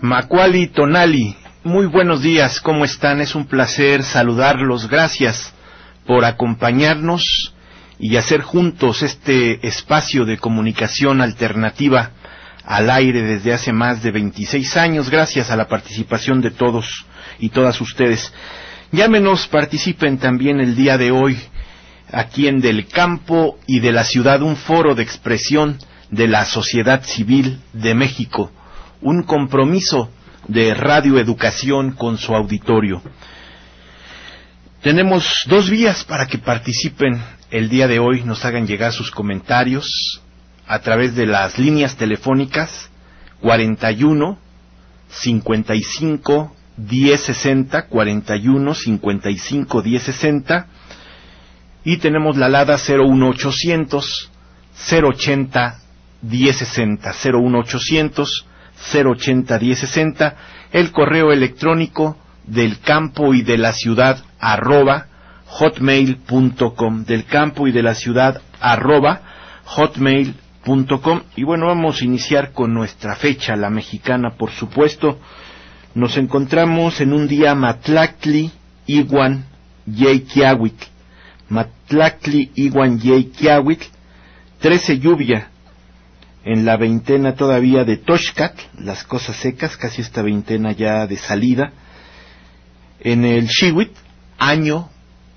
Macuali Tonali, muy buenos días, ¿cómo están? Es un placer saludarlos, gracias por acompañarnos y hacer juntos este espacio de comunicación alternativa al aire desde hace más de 26 años, gracias a la participación de todos y todas ustedes. Llámenos, participen también el día de hoy aquí en Del Campo y de la Ciudad, un foro de expresión de la sociedad civil de México, un compromiso de radioeducación con su auditorio. Tenemos 2 vías para que participen el día de hoy, nos hagan llegar sus comentarios a través de las líneas telefónicas 41 55 1060, 41 55 1060, y tenemos la alada 01800 080 1060, 01800 080 1060, el correo electrónico del campo y de la ciudad @hotmail.com, del campo y de la ciudad @hotmail.com. Y bueno, vamos a iniciar con nuestra fecha, la mexicana, por supuesto. Nos encontramos en un día Matlactli Iwan Yeikiawitl, Matlactli Iwan Yeikiawitl, 13 lluvia, en la veintena todavía de Toxcatl, las cosas secas, casi esta veintena ya de salida. En el Xihuitl, año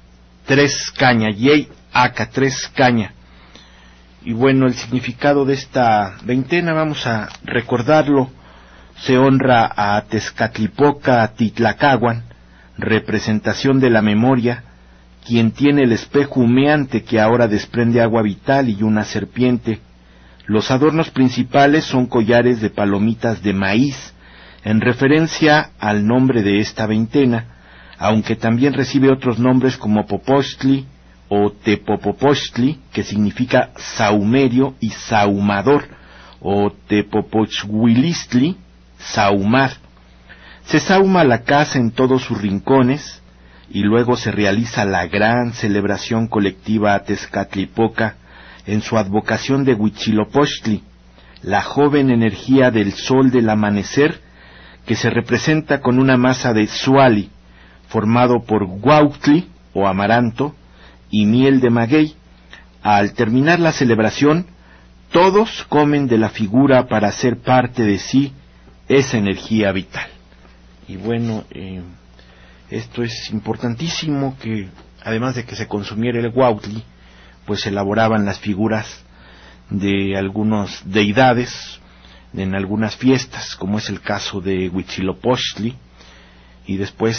3 caña, Yei Aca, 3 caña. Y bueno, el significado de esta veintena, vamos a recordarlo. Se honra a Tezcatlipoca Titlacahuan, representación de la memoria, quien tiene el espejo humeante que ahora desprende agua vital y una serpiente. Los adornos principales son collares de palomitas de maíz, en referencia al nombre de esta veintena, aunque también recibe otros nombres como Popostli o Tepopopostli, que significa sahumerio y sahumador, o Tepopochhuilistli, sahumar. Se sahuma la casa en todos sus rincones, y luego se realiza la gran celebración colectiva a Tezcatlipoca, en su advocación de Huitzilopochtli, la joven energía del sol del amanecer, que se representa con una masa de tzuali, formado por huautli o amaranto y miel de maguey. Al terminar la celebración, todos comen de la figura para hacer parte de sí esa energía vital. Y bueno, esto es importantísimo, que además de que se consumiera el huautli, pues elaboraban las figuras de algunas deidades en algunas fiestas, como es el caso de Huitzilopochtli, y después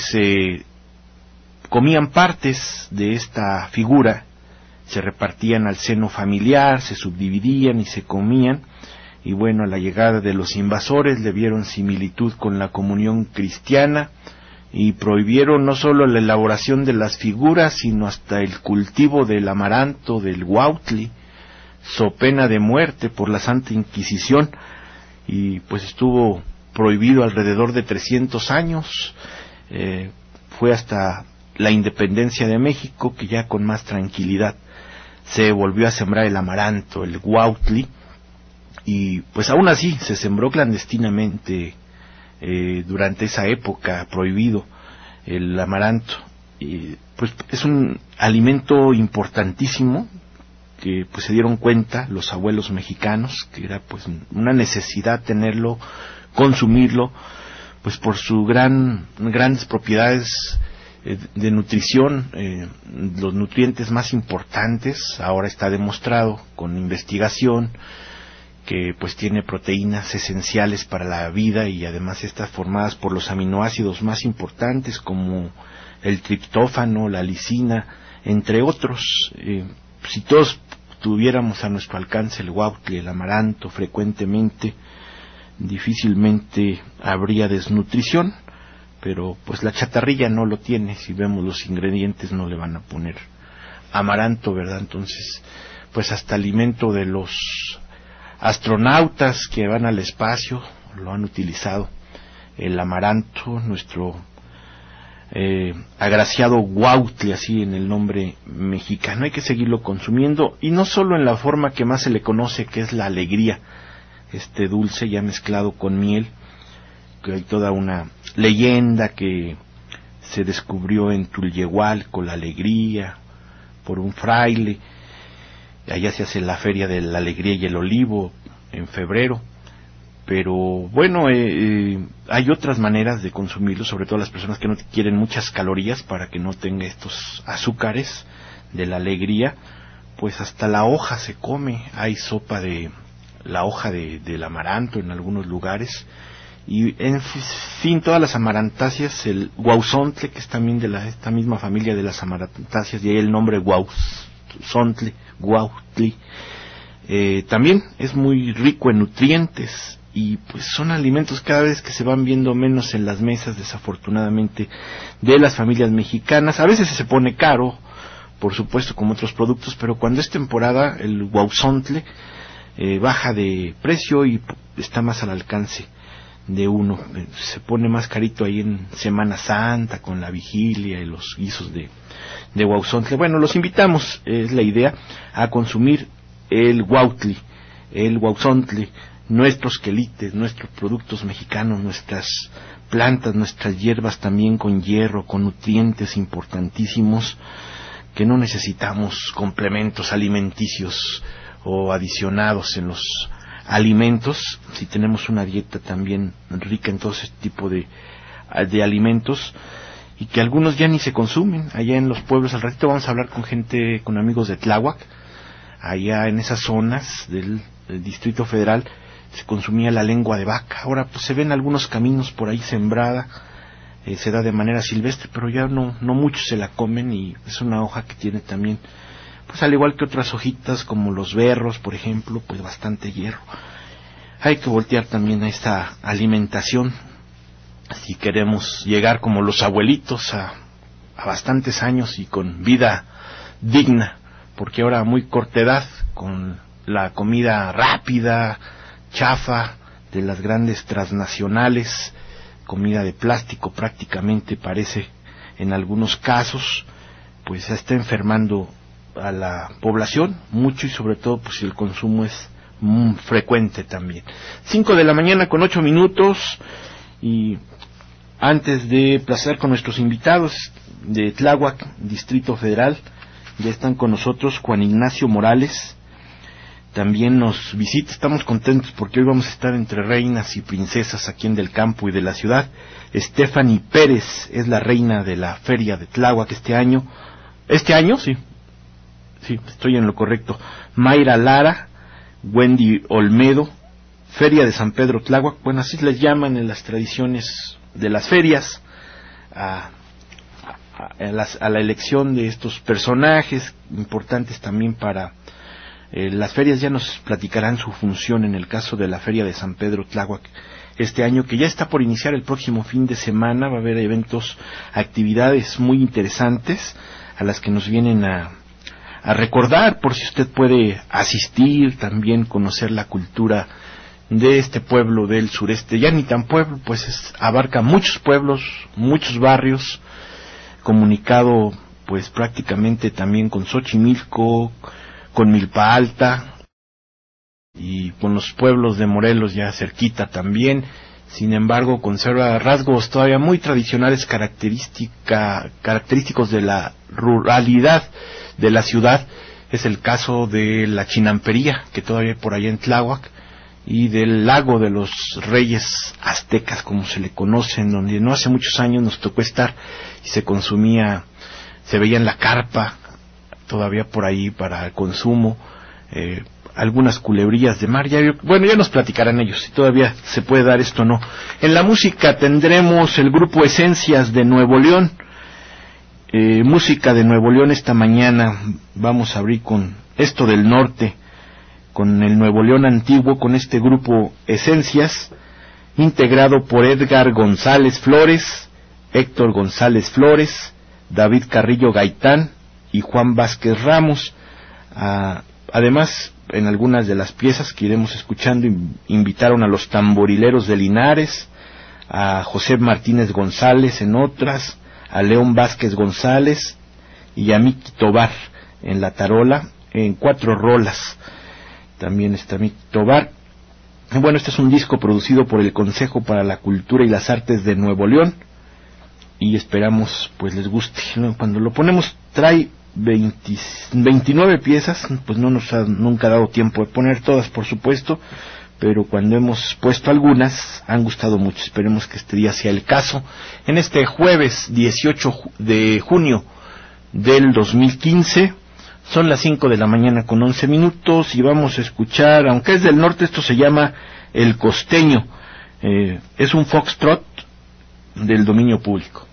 comían partes de esta figura, se repartían al seno familiar, se subdividían y se comían. Y bueno, a la llegada de los invasores le vieron similitud con la comunión cristiana y prohibieron no solo la elaboración de las figuras, sino hasta el cultivo del amaranto, del huautli, so pena de muerte por la Santa Inquisición, y pues estuvo prohibido alrededor de 300 años. Fue hasta la independencia de México que ya con más tranquilidad se volvió a sembrar el amaranto, el huautli, y pues aún así se sembró clandestinamente durante esa época, prohibido el amaranto. Y pues es un alimento importantísimo que pues se dieron cuenta los abuelos mexicanos que era pues una necesidad tenerlo, consumirlo, pues por su grandes propiedades de nutrición, los nutrientes más importantes. Ahora está demostrado con investigación que pues tiene proteínas esenciales para la vida, y además están formadas por los aminoácidos más importantes como el triptófano, la lisina, entre otros. Si todos tuviéramos a nuestro alcance el huautli, el amaranto frecuentemente, difícilmente habría desnutrición, pero pues la chatarrilla no lo tiene. Si vemos los ingredientes no le van a poner amaranto, ¿verdad? Entonces pues hasta alimento de los astronautas que van al espacio lo han utilizado, el amaranto, nuestro agraciado huautli, así en el nombre mexicano. Hay que seguirlo consumiendo, y no solo en la forma que más se le conoce, que es la alegría, este dulce ya mezclado con miel, que hay toda una leyenda que se descubrió en Tulyehualco, la alegría, por un fraile. Allá se hace la Feria de la Alegría y el Olivo en febrero. Pero bueno, hay otras maneras de consumirlo, sobre todo las personas que no quieren muchas calorías para que no tenga estos azúcares de la alegría. Pues hasta la hoja se come, hay sopa de la hoja del amaranto en algunos lugares, y en fin, todas las amarantáceas, el guauzontle, que es también de esta misma familia de las amarantáceas, y ahí el nombre guauzontle, guautli, también es muy rico en nutrientes, y pues son alimentos cada vez que se van viendo menos en las mesas, desafortunadamente, de las familias mexicanas. A veces se pone caro, por supuesto, como otros productos, pero cuando es temporada, el guauzontle baja de precio y está más al alcance de uno. Se pone más carito ahí en Semana Santa, con la vigilia y los guisos de guauzontle. Bueno, los invitamos, es la idea, a consumir el guautli, el guauzontle, nuestros quelites, nuestros productos mexicanos, nuestras plantas, nuestras hierbas también con hierro, con nutrientes importantísimos, que no necesitamos complementos alimenticios o adicionados en los alimentos, si tenemos una dieta también rica en todo ese tipo de alimentos, y que algunos ya ni se consumen allá en los pueblos. Al ratito vamos a hablar con gente, con amigos de Tláhuac. Allá en esas zonas del Distrito Federal se consumía la lengua de vaca. Ahora pues se ven algunos caminos por ahí sembrada, se da de manera silvestre, pero ya no muchos se la comen, y es una hoja que tiene también, pues al igual que otras hojitas como los berros, por ejemplo, pues bastante hierro. Hay que voltear también a esta alimentación si queremos llegar como los abuelitos a bastantes años y con vida digna, porque ahora a muy corta edad, con la comida rápida, chafa de las grandes transnacionales, comida de plástico prácticamente parece en algunos casos, pues se está enfermando a la población mucho, y sobre todo pues si el consumo es frecuente también. 5 de la mañana con 8 minutos, y antes de pasar con nuestros invitados de Tláhuac, Distrito Federal, ya están con nosotros Juan Ignacio Morales, también nos visita. Estamos contentos porque hoy vamos a estar entre reinas y princesas aquí en Del Campo y de la ciudad. Stephanie Pérez es la reina de la Feria de Tláhuac este año, sí, estoy en lo correcto. Mayra Lara, Wendy Olmedo, Feria de San Pedro Tláhuac, bueno, así les llaman en las tradiciones de las ferias, a la elección de estos personajes importantes también para las ferias. Ya nos platicarán su función en el caso de la Feria de San Pedro Tláhuac este año, que ya está por iniciar el próximo fin de semana. Va a haber eventos, actividades muy interesantes a las que nos vienen a recordar, por si usted puede asistir, también conocer la cultura de este pueblo del sureste. Ya ni tan pueblo, pues abarca muchos pueblos, muchos barrios, comunicado pues prácticamente también con Xochimilco, con Milpa Alta y con los pueblos de Morelos ya cerquita también. Sin embargo, conserva rasgos todavía muy tradicionales, característicos de la ruralidad de la ciudad. Es el caso de la chinampería, que todavía hay por allá en Tláhuac, y del lago de los Reyes Aztecas, como se le conoce, en donde no hace muchos años nos tocó estar y se consumía, se veía en la carpa todavía por ahí para el consumo, algunas culebrillas de mar. Ya nos platicarán ellos si todavía se puede dar esto o no. En la música tendremos el grupo Esencias de Nuevo León, música de Nuevo León. Esta mañana vamos a abrir con esto del norte, con el Nuevo León antiguo, con este grupo Esencias, integrado por Edgar González Flores, Héctor González Flores, David Carrillo Gaitán y Juan Vázquez Ramos. Además, en algunas de las piezas que iremos escuchando, invitaron a los tamborileros de Linares, a José Martínez González en otras, a León Vázquez González y a Miki Tobar en la tarola, en 4 rolas. También está Miki Tobar. Bueno, este es un disco producido por el Consejo para la Cultura y las Artes de Nuevo León, y esperamos pues les guste. Cuando lo ponemos trae 29 piezas, pues no nos ha nunca dado tiempo de poner todas, por supuesto, pero cuando hemos puesto algunas han gustado mucho. Esperemos que este día sea el caso. En este jueves 18 de junio del 2015, son las 5 de la mañana con 11 minutos, y vamos a escuchar, aunque es del norte, esto se llama El Costeño. Es un foxtrot del dominio público.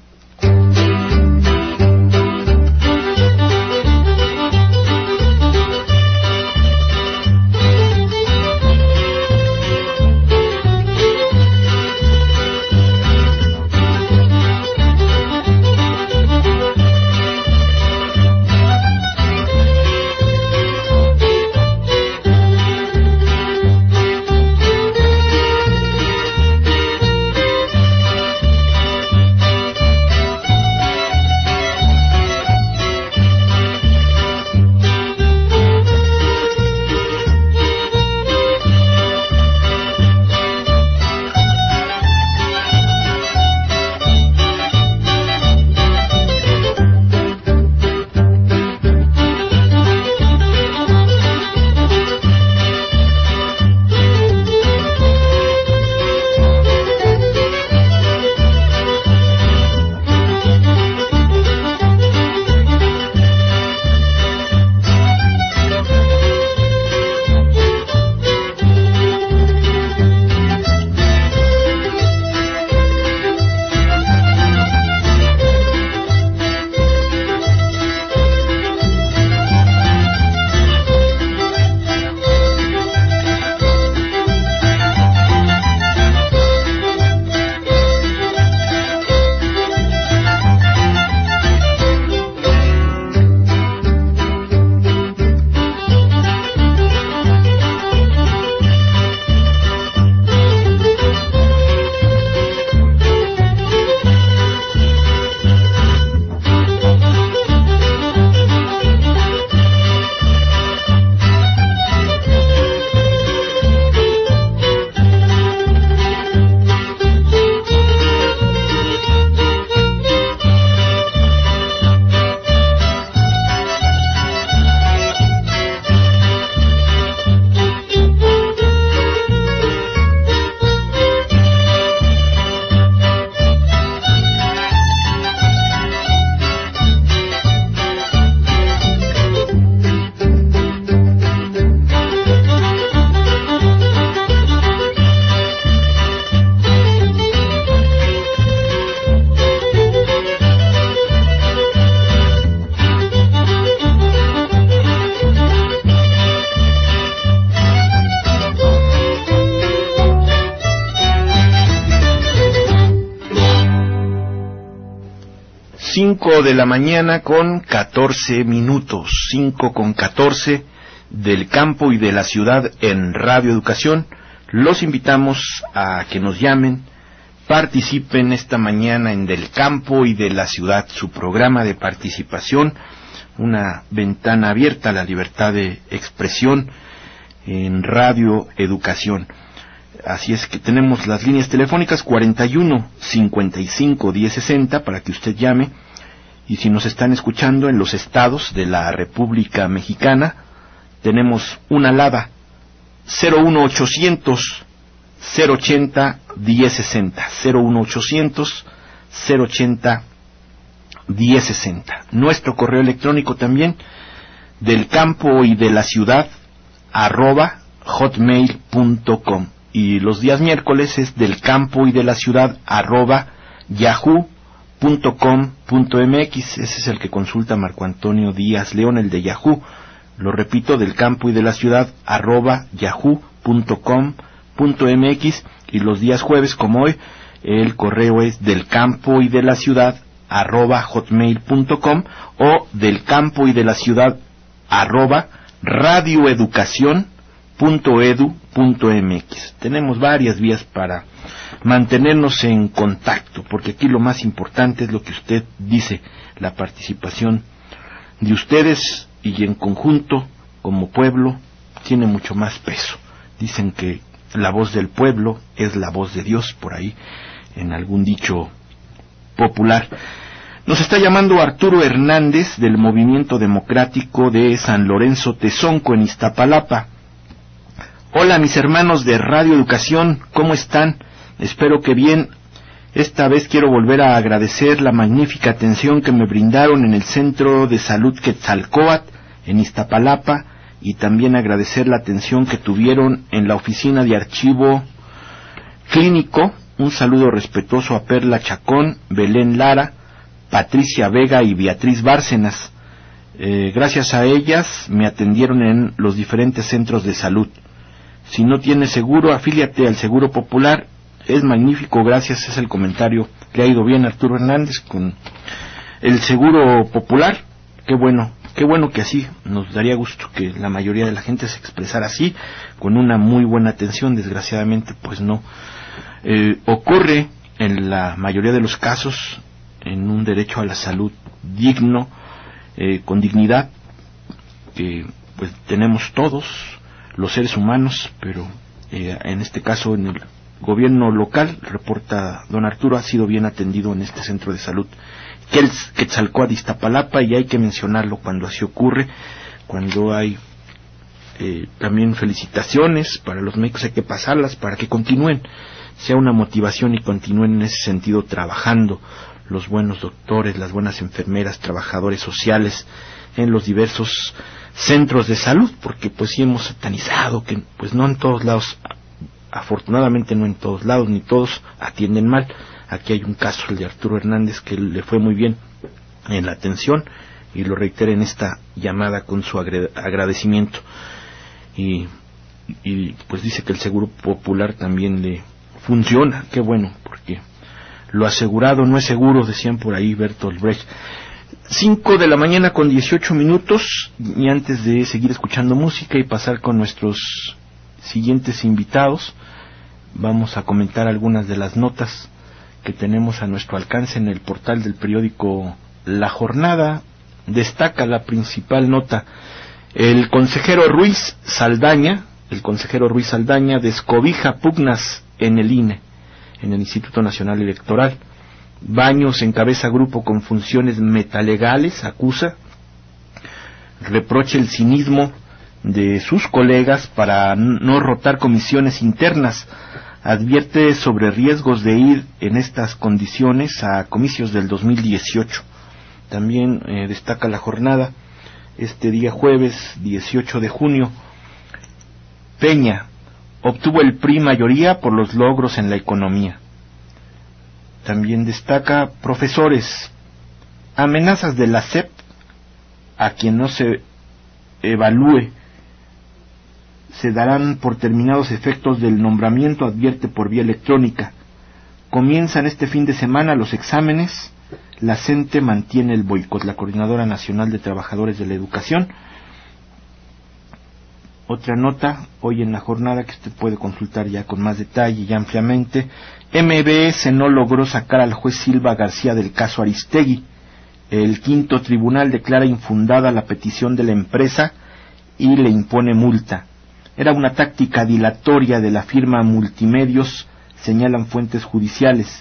De la mañana con 14 minutos, 5 con 14 del campo y de la ciudad en Radio Educación. Los invitamos a que nos llamen, participen esta mañana en Del Campo y de la Ciudad, su programa de participación, una ventana abierta a la libertad de expresión en Radio Educación. Así es que tenemos las líneas telefónicas 41 55 1060 para que usted llame. Y si nos están escuchando en los estados de la República Mexicana, tenemos una alada 01800 080 1060, 01800 080 1060. Nuestro correo electrónico también, del campo y de la ciudad @hotmail.com, y los días miércoles es del campo y de la ciudad @yahoo.com.mx. Ese es el que consulta Marco Antonio Díaz León, el de Yahoo. Lo repito, del campo y de la ciudad @yahoo.com.mx, y los días jueves como hoy el correo es del campo y de la ciudad @hotmail.com o del campo y de la ciudad @radioeducacion.edu.mx. Tenemos varias vías para mantenernos en contacto, porque aquí lo más importante es lo que usted dice, la participación de ustedes, y en conjunto, como pueblo, tiene mucho más peso. Dicen que la voz del pueblo es la voz de Dios, por ahí, en algún dicho popular. Nos está llamando Arturo Hernández del Movimiento Democrático de San Lorenzo Tezonco en Iztapalapa. Hola mis hermanos de Radio Educación, ¿cómo están? Espero que bien. Esta vez quiero volver a agradecer la magnífica atención que me brindaron en el Centro de Salud Quetzalcóatl en Iztapalapa, y también agradecer la atención que tuvieron en la oficina de archivo clínico. Un saludo respetuoso a Perla Chacón, Belén Lara, Patricia Vega y Beatriz Bárcenas. Gracias a ellas me atendieron en los diferentes centros de salud. Si no tienes seguro, afíliate al Seguro Popular. Es magnífico, gracias, es el comentario. Le ha ido bien Arturo Hernández con el Seguro Popular. Qué bueno que así. Nos daría gusto que la mayoría de la gente se expresara así, con una muy buena atención. Desgraciadamente, pues no ocurre en la mayoría de los casos en un derecho a la salud digno, con dignidad, que pues tenemos todos los seres humanos, pero en este caso en el gobierno local, reporta don Arturo, ha sido bien atendido en este centro de salud Quetzalcóatl de Iztapalapa, y hay que mencionarlo cuando así ocurre, cuando hay también felicitaciones para los médicos, hay que pasarlas para que continúen, sea una motivación y continúen en ese sentido trabajando los buenos doctores, las buenas enfermeras, trabajadores sociales en los diversos centros de salud, porque pues sí hemos satanizado que pues no en todos lados, afortunadamente no en todos lados, ni todos atienden mal. Aquí hay un caso, el de Arturo Hernández, que le fue muy bien en la atención, y lo reitero en esta llamada con su agradecimiento. Y pues dice que el Seguro Popular también le funciona. Qué bueno, porque lo asegurado no es seguro, decían por ahí Bertolt Brecht. 5:18 a.m, y antes de seguir escuchando música y pasar con nuestros siguientes invitados, vamos a comentar algunas de las notas que tenemos a nuestro alcance en el portal del periódico La Jornada. Destaca la principal nota: el consejero Ruiz Saldaña descobija pugnas en el INE, en el Instituto Nacional Electoral. Baños encabeza grupo con funciones metalegales, acusa. Reprocha el cinismo de sus colegas para no rotar comisiones internas. Advierte sobre riesgos de ir en estas condiciones a comicios del 2018. También destaca La Jornada este día jueves 18 de junio. Peña obtuvo el PRI mayoría por los logros en la economía. También destaca profesores: amenazas de la SEP a quien no se evalúe se darán por terminados efectos del nombramiento, advierte por vía electrónica. Comienzan este fin de semana los exámenes. La CENTE mantiene el boicot. La Coordinadora Nacional de Trabajadores de la Educación. Otra nota hoy en La Jornada que usted puede consultar ya con más detalle y ampliamente: MBS no logró sacar al juez Silva García del caso Aristegui. El quinto tribunal declara infundada la petición de la empresa y le impone multa. Era una táctica dilatoria de la firma Multimedios, señalan fuentes judiciales.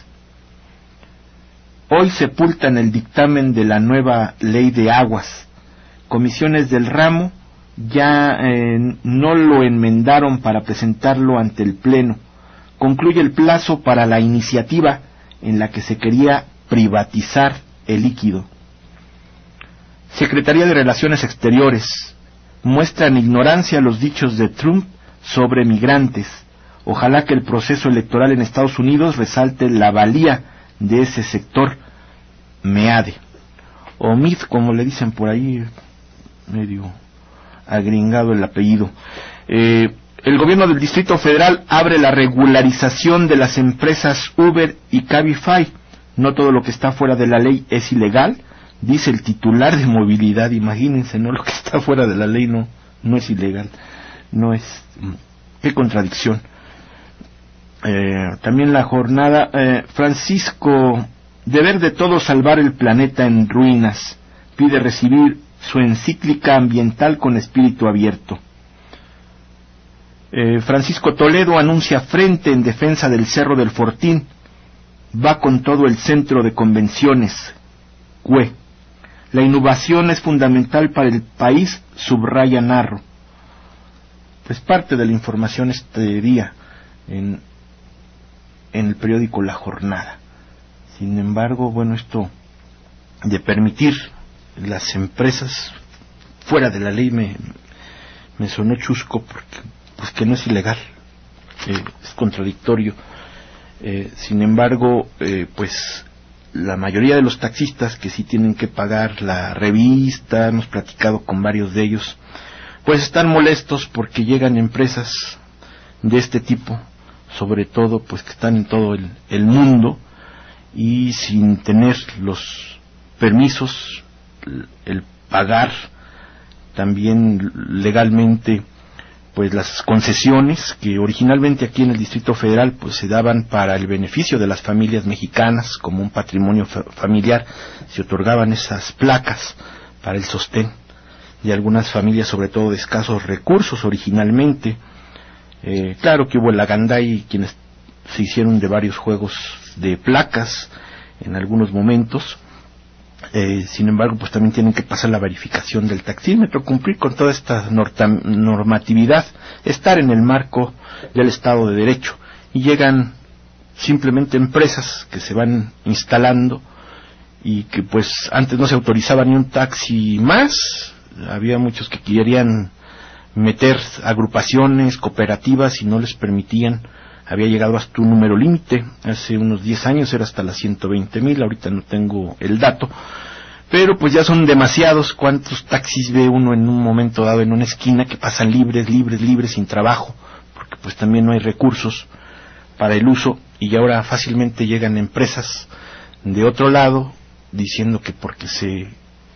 Hoy sepultan el dictamen de la nueva ley de aguas. Comisiones del ramo ya no lo enmendaron para presentarlo ante el Pleno. Concluye el plazo para la iniciativa en la que se quería privatizar el líquido. Secretaría de Relaciones Exteriores: muestran ignorancia los dichos de Trump sobre migrantes. Ojalá que el proceso electoral en Estados Unidos resalte la valía de ese sector. MEADE, o MID, como le dicen por ahí, medio agringado el apellido. El gobierno del Distrito Federal abre la regularización de las empresas Uber y Cabify. No todo lo que está fuera de la ley es ilegal, dice el titular de movilidad. Imagínense, no, lo que está fuera de la ley no es ilegal. No es, qué contradicción. También La Jornada, Francisco: deber de todos salvar el planeta en ruinas. Pide recibir su encíclica ambiental con espíritu abierto. Francisco Toledo anuncia frente en defensa del Cerro del Fortín. Va con todo el centro de convenciones. CUE. La innovación es fundamental para el país, subraya Narro. Pues parte de la información este día en el periódico La Jornada. Sin embargo, bueno, esto de permitir las empresas fuera de la ley me sonó chusco, porque pues que no es ilegal, es contradictorio. Sin embargo, pues la mayoría de los taxistas que sí tienen que pagar la revista, hemos platicado con varios de ellos, pues están molestos porque llegan empresas de este tipo, sobre todo pues que están en todo el mundo, y sin tener los permisos, el pagar también legalmente pues las concesiones que originalmente aquí en el Distrito Federal pues se daban para el beneficio de las familias mexicanas como un patrimonio familiar. Se otorgaban esas placas para el sostén de algunas familias, sobre todo de escasos recursos originalmente. Claro que hubo el Aganday, quienes se hicieron de varios juegos de placas en algunos momentos. Sin embargo, pues también tienen que pasar la verificación del taxímetro, cumplir con toda esta normatividad, estar en el marco del Estado de Derecho. Y llegan simplemente empresas que se van instalando y que pues antes no se autorizaba ni un taxi más. Había muchos que querían meter agrupaciones, cooperativas, y no les permitían. Había llegado hasta un número límite, hace unos 10 años era hasta las 120,000, ahorita no tengo el dato, pero pues ya son demasiados. ¿Cuántos taxis ve uno en un momento dado en una esquina que pasan libres, sin trabajo? Porque pues también no hay recursos para el uso, y ahora fácilmente llegan empresas de otro lado diciendo que porque se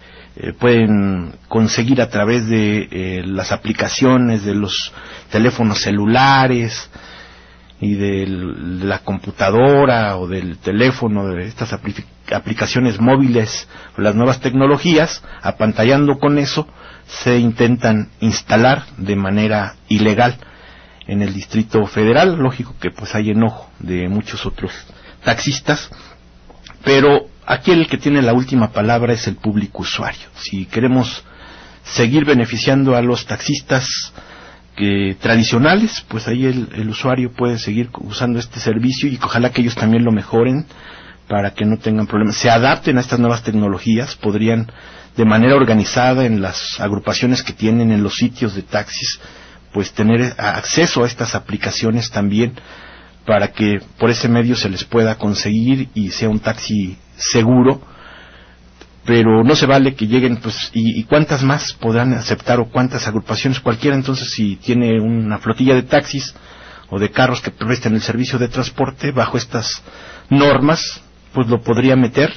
pueden conseguir a través de las aplicaciones de los teléfonos celulares y de la computadora o del teléfono, de estas aplicaciones móviles o las nuevas tecnologías, apantallando con eso, se intentan instalar de manera ilegal en el Distrito Federal. Lógico que pues hay enojo de muchos otros taxistas, pero aquí el que tiene la última palabra es el público usuario. Si queremos seguir beneficiando a los taxistas tradicionales, pues ahí el usuario puede seguir usando este servicio, y ojalá que ellos también lo mejoren para que no tengan problemas, se adapten a estas nuevas tecnologías. Podrían de manera organizada en las agrupaciones que tienen en los sitios de taxis pues tener acceso a estas aplicaciones también, para que por ese medio se les pueda conseguir y sea un taxi seguro. Pero no se vale que lleguen, pues, y cuántas más podrán aceptar, o cuántas agrupaciones, cualquiera. Entonces, si tiene una flotilla de taxis o de carros que presten el servicio de transporte bajo estas normas, pues lo podría meter.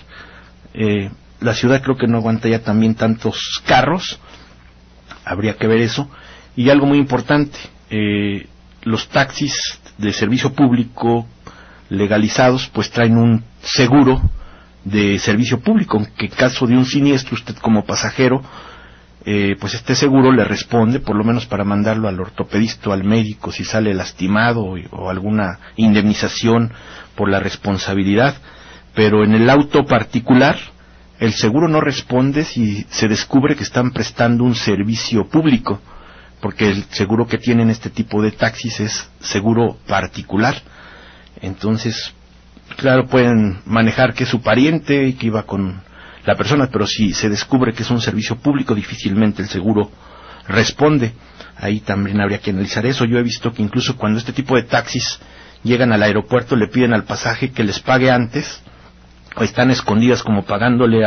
La ciudad creo que no aguanta ya también tantos carros, habría que ver eso. Y algo muy importante, los taxis de servicio público legalizados pues traen un seguro de servicio público, que en caso de un siniestro, usted como pasajero, pues este seguro le responde, por lo menos para mandarlo al ortopedista o al médico si sale lastimado, o alguna indemnización por la responsabilidad. Pero en el auto particular, el seguro no responde si se descubre que están prestando un servicio público, porque el seguro que tienen este tipo de taxis es seguro particular. Entonces, claro, pueden manejar que es su pariente y que iba con la persona, pero si se descubre que es un servicio público, difícilmente el seguro responde. Ahí también habría que analizar eso. Yo he visto que incluso cuando este tipo de taxis llegan al aeropuerto, le piden al pasaje que les pague antes, o están escondidas como pagándole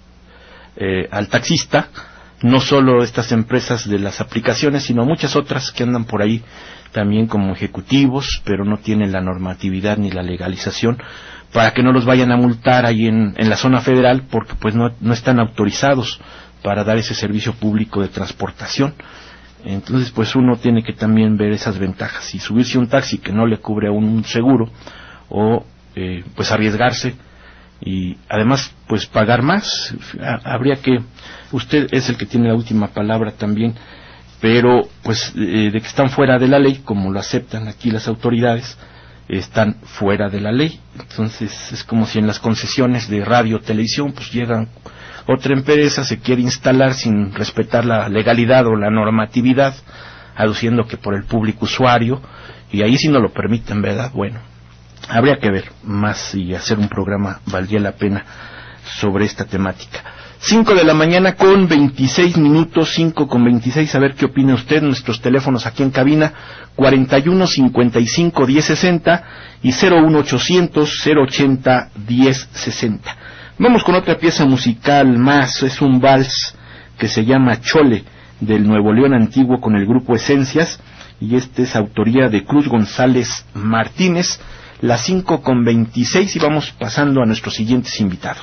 al taxista. No solo estas empresas de las aplicaciones, sino muchas otras que andan por ahí también como ejecutivos, pero no tienen la normatividad ni la legalización, para que no los vayan a multar ahí en la zona federal, porque pues no están autorizados para dar ese servicio público de transportación. Entonces pues uno tiene que también ver esas ventajas, y subirse a un taxi que no le cubre a un seguro, o pues arriesgarse y además pues pagar más. Habría que, usted es el que tiene la última palabra también, pero pues de que están fuera de la ley, como lo aceptan aquí las autoridades, están fuera de la ley. Entonces es como si en las concesiones de radio o televisión pues llegan otra empresa, se quiere instalar sin respetar la legalidad o la normatividad, aduciendo que por el público usuario, y ahí sí no lo permiten, ¿verdad? Bueno, habría que ver más y hacer un programa, valdría la pena, sobre esta temática. 5 de la mañana con 26 minutos, 5 con 26, a ver qué opina usted. Nuestros teléfonos aquí en cabina, 41 55 10 60 y 01800 080 10 60. Vamos con otra pieza musical más, es un vals que se llama Chole, del Nuevo León Antiguo, con el grupo Esencias, y este es autoría de Cruz González Martínez. Las 5 con 26 y vamos pasando a nuestros siguientes invitados.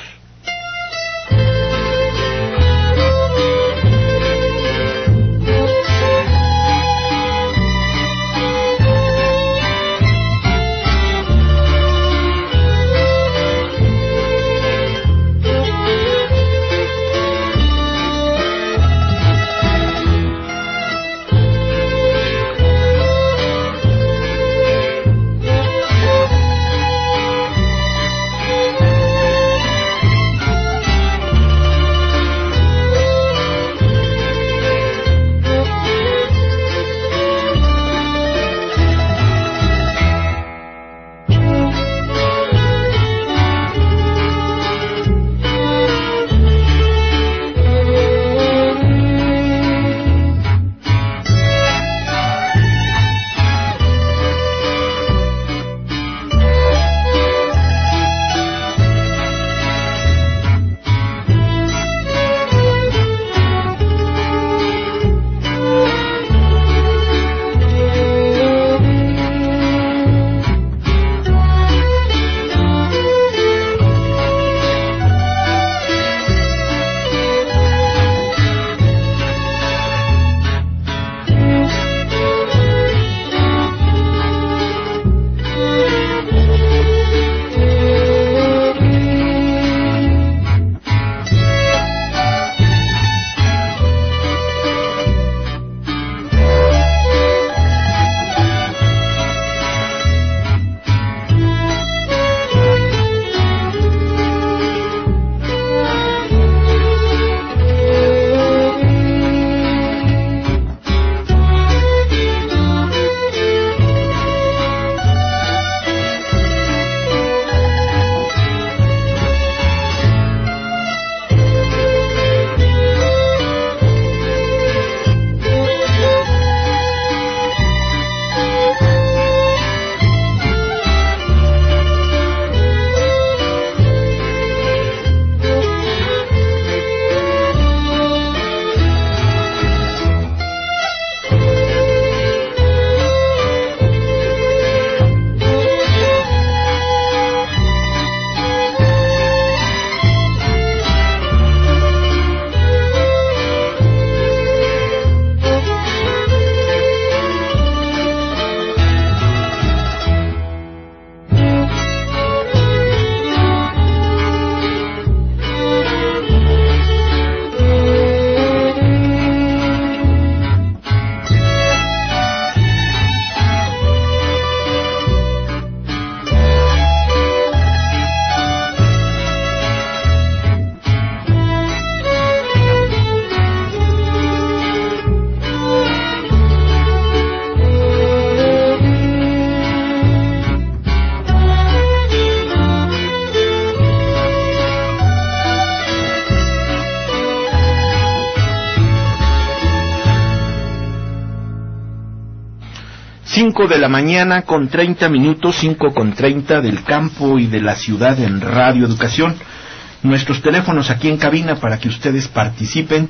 Cinco de la mañana con 30 minutos, 5:30 del campo y de la ciudad en Radio Educación. Nuestros teléfonos aquí en cabina para que ustedes participen,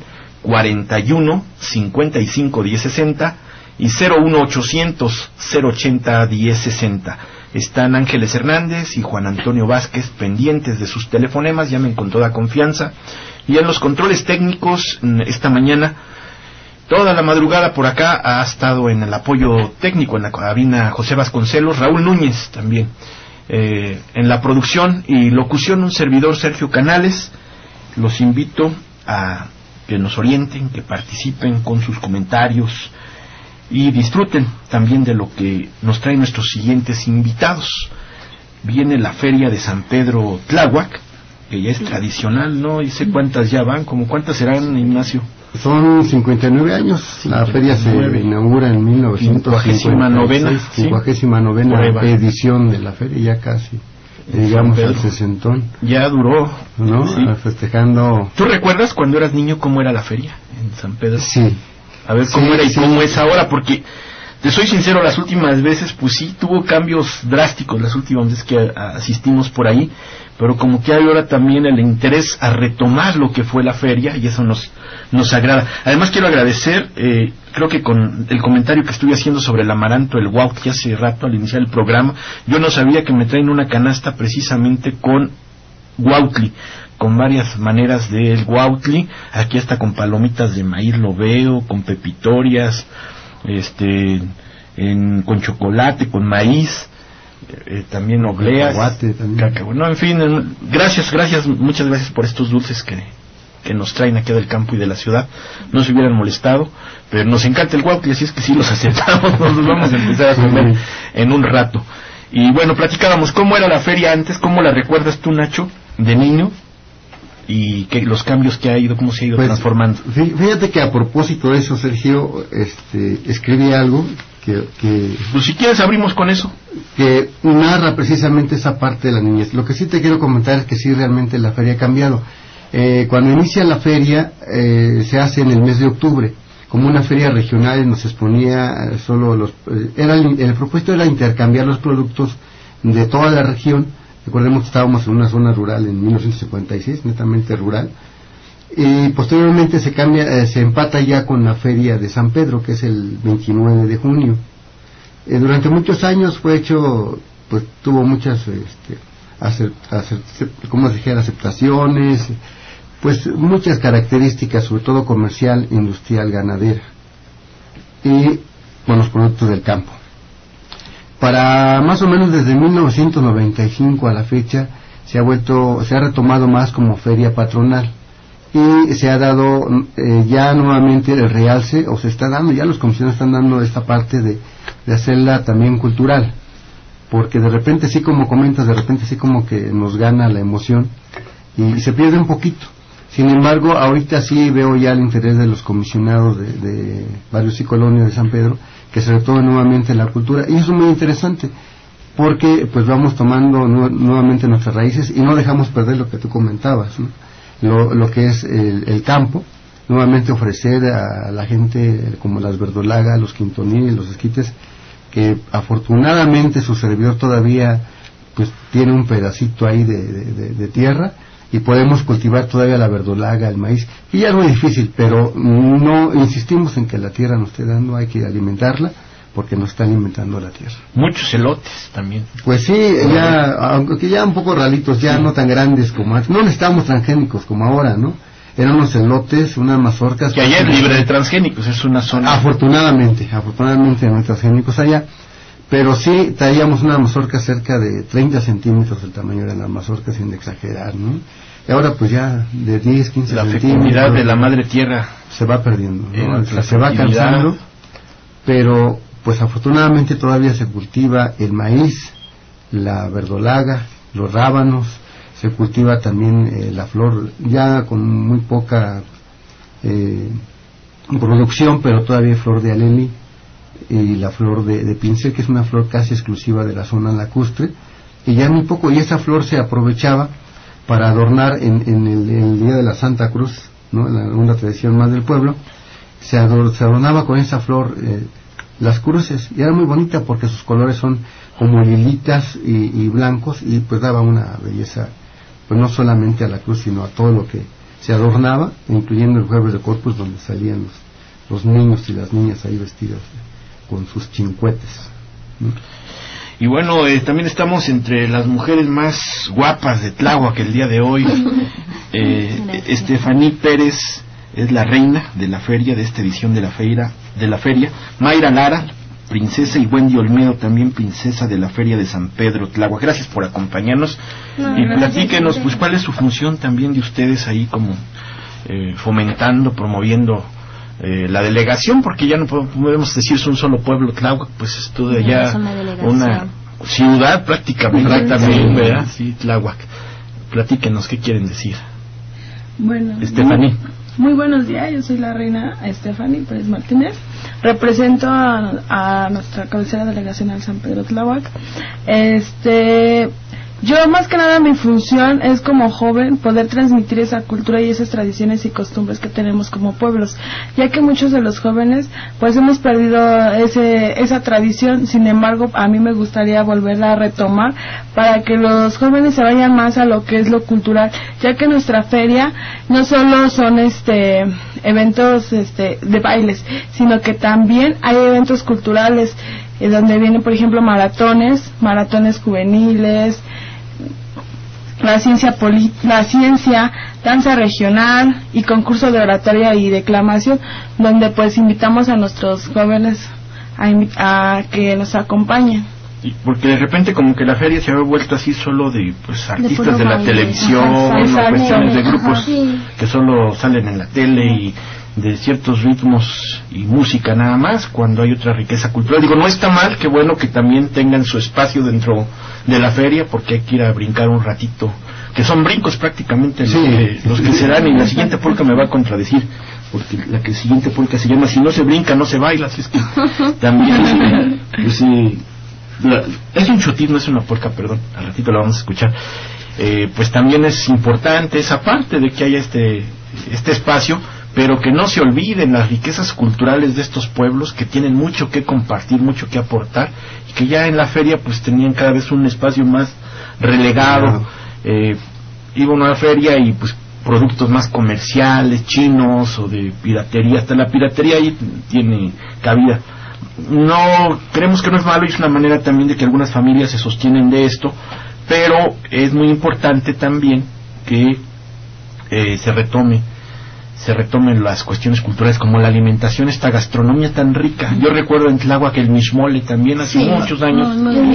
41 55 10 60 y 01800 080 10 60. Están Ángeles Hernández y Juan Antonio Vázquez pendientes de sus telefonemas, llamen con toda confianza. Y en los controles técnicos, esta mañana, toda la madrugada por acá ha estado en el apoyo técnico en la cabina José Vasconcelos, Raúl Núñez también, en la producción y locución un servidor Sergio Canales. Los invito a que nos orienten, que participen con sus comentarios y disfruten también de lo que nos traen nuestros siguientes invitados. Viene la Feria de San Pedro Tláhuac, que ya es tradicional, ¿no? Y sé cuántas ya van, como cuántas serán, Ignacio. Son 59 años. 59. La feria se inaugura en 1956. 59ª edición de la feria, ya casi. Llegamos al 60. Ya duró, ¿no? Sí. Festejando. ¿Tú recuerdas cuando eras niño cómo era la feria en San Pedro? Sí. A ver cómo era y cómo es ahora, porque te soy sincero, las últimas veces pues sí tuvo cambios drásticos las últimas veces que asistimos por ahí, pero como que hay ahora también el interés a retomar lo que fue la feria y eso nos agrada. Además quiero agradecer, creo que con el comentario que estuve haciendo sobre el amaranto, el Huautli, hace rato al iniciar el programa, yo no sabía que me traen una canasta precisamente con Huautli, con varias maneras del Huautli, aquí hasta con palomitas de maíz lo veo, con pepitorias, con chocolate, con maíz, también obleas, cacao, no, en fin, muchas gracias por estos dulces que nos traen aquí del campo y de la ciudad. No se hubieran molestado, pero nos encanta el Huautli, así es que sí los aceptamos, nos vamos a empezar a comer en un rato. Y bueno, platicábamos cómo era la feria antes, cómo la recuerdas tú, Nacho, de niño, y los cambios que ha ido, cómo se ha ido transformando. Fíjate que a propósito de eso, Sergio, escribí algo que pues si quieres abrimos con eso, que narra precisamente esa parte de la niñez. Lo que sí te quiero comentar es que sí, realmente la feria ha cambiado. Cuando inicia la feria se hace en el mes de octubre como una feria regional, nos exponía solo el propósito era intercambiar los productos de toda la región. Recordemos que estábamos en una zona rural en 1956, netamente rural, y posteriormente se empata ya con la feria de San Pedro, que es el 29 de junio. Durante muchos años fue hecho, pues tuvo muchas aceptaciones, pues muchas características, sobre todo comercial, industrial, ganadera, y con los productos del campo. Para más o menos desde 1995 a la fecha se ha retomado más como feria patronal y se ha dado ya nuevamente el realce, o se está dando, ya los comisionados están dando esta parte de hacerla también cultural, porque de repente sí, como comentas, de repente sí como que nos gana la emoción y se pierde un poquito. Sin embargo, ahorita sí veo ya el interés de los comisionados de barrios y colonias de San Pedro, que se retome nuevamente la cultura, y eso es muy interesante, porque pues vamos tomando nuevamente nuestras raíces y no dejamos perder lo que tú comentabas, ¿no? Lo que es el campo, nuevamente ofrecer a la gente como las verdolagas, los quintoniles, los esquites, que afortunadamente su servidor todavía pues tiene un pedacito ahí de tierra, y podemos cultivar todavía la verdolaga, el maíz, y ya es muy difícil, pero no insistimos en que la tierra nos esté dando, hay que alimentarla, porque nos está alimentando la tierra. Muchos elotes también. Pues sí, ya, aunque ya un poco ralitos, ya no tan grandes como antes, no necesitamos transgénicos como ahora, ¿no? Eran unos elotes, unas mazorcas. Que allá es libre de transgénicos, es una zona. Afortunadamente no hay transgénicos allá, pero sí traíamos una mazorca cerca de 30 centímetros del tamaño de las mazorcas, sin exagerar, ¿no? Y ahora pues ya de 10, 15 la centímetros. La fecundidad de la madre tierra se va perdiendo, ¿no? Se va cansando, pero pues afortunadamente todavía se cultiva el maíz, la verdolaga, los rábanos, se cultiva también la flor, ya con muy poca producción, pero todavía flor de alelí y la flor de pincel, que es una flor casi exclusiva de la zona lacustre, y ya muy poco, y esa flor se aprovechaba para adornar en el día de la Santa Cruz, ¿no? Una tradición más del pueblo, se adornaba con esa flor las cruces, y era muy bonita porque sus colores son como lilitas y blancos, y pues daba una belleza, pues no solamente a la cruz, sino a todo lo que se adornaba, incluyendo el jueves de Corpus, donde salían los niños y las niñas ahí vestidos con sus chincuetes, ¿no? Y bueno, también estamos entre las mujeres más guapas de Tláhuac el día de hoy. Estefaní Pérez es la reina de la feria, de esta edición de la feria. Mayra Lara, princesa, y Wendy Olmedo, también princesa de la feria de San Pedro Tláhuac. Gracias por acompañarnos. Y platíquenos, pues, cuál es su función también de ustedes ahí como fomentando, promoviendo la delegación, porque ya no podemos decir es un solo pueblo, Tláhuac, pues es toda ya una ciudad prácticamente también, ¿verdad? Sí, Tláhuac. Platíquenos, ¿qué quieren decir? Bueno, Estefanía. Muy buenos días, yo soy la reina Estefanía Pérez Martínez, represento a nuestra cabecera delegacional San Pedro Tláhuac. Yo más que nada mi función es como joven poder transmitir esa cultura y esas tradiciones y costumbres que tenemos como pueblos, ya que muchos de los jóvenes pues hemos perdido esa tradición. Sin embargo, a mí me gustaría volverla a retomar para que los jóvenes se vayan más a lo que es lo cultural, ya que nuestra feria no solo son eventos de bailes, sino que también hay eventos culturales donde vienen, por ejemplo, maratones juveniles, la ciencia, danza regional y concurso de oratoria y declamación, donde pues invitamos a nuestros jóvenes a que nos acompañen. Porque de repente como que la feria se había vuelto así solo de pues artistas de la televisión, cuestiones de grupos que solo salen en la tele y de ciertos ritmos y música nada más, cuando hay otra riqueza cultural. Digo, no está mal, qué bueno que también tengan su espacio dentro de la feria, porque hay que ir a brincar un ratito, que son brincos prácticamente los que se dan, y la siguiente polka me va a contradecir, porque la siguiente polka se llama Si no se brinca, no se baila, así es que también pues, es un chotis, no es una polka, perdón, al ratito la vamos a escuchar. Pues también es importante esa parte de que haya este espacio, pero que no se olviden las riquezas culturales de estos pueblos, que tienen mucho que compartir, mucho que aportar, y que ya en la feria pues tenían cada vez un espacio más relegado. Iba uno a la feria y pues productos más comerciales, chinos o de piratería, hasta la piratería ahí tiene cabida. No, creemos que no es malo, y es una manera también de que algunas familias se sostienen de esto, pero es muy importante también que se retomen las cuestiones culturales, como la alimentación, esta gastronomía tan rica. Yo recuerdo en Tláhuac el mishmole también hace muchos años.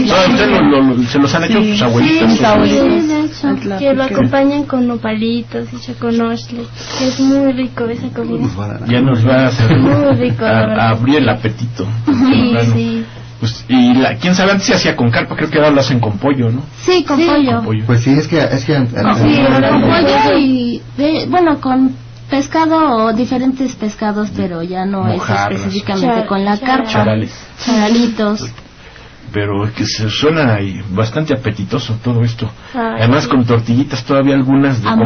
Se los han hecho sus abuelitas. Que lo acompañan con nopalitos y choconostle, que es muy rico esa comida. Ya nos va a hacer muy rico, a abrir el apetito. Sí. Pues, y quién sabe, antes se hacía con carpa, creo que ahora lo hacen con pollo, ¿no? Sí, con pollo. Pues sí, es que con pollo y con pescado o diferentes pescados, pero ya no mojarras, es específicamente con la carpa. Charalitos. Pero es que se suena bastante apetitoso todo esto. Además con tortillitas todavía algunas de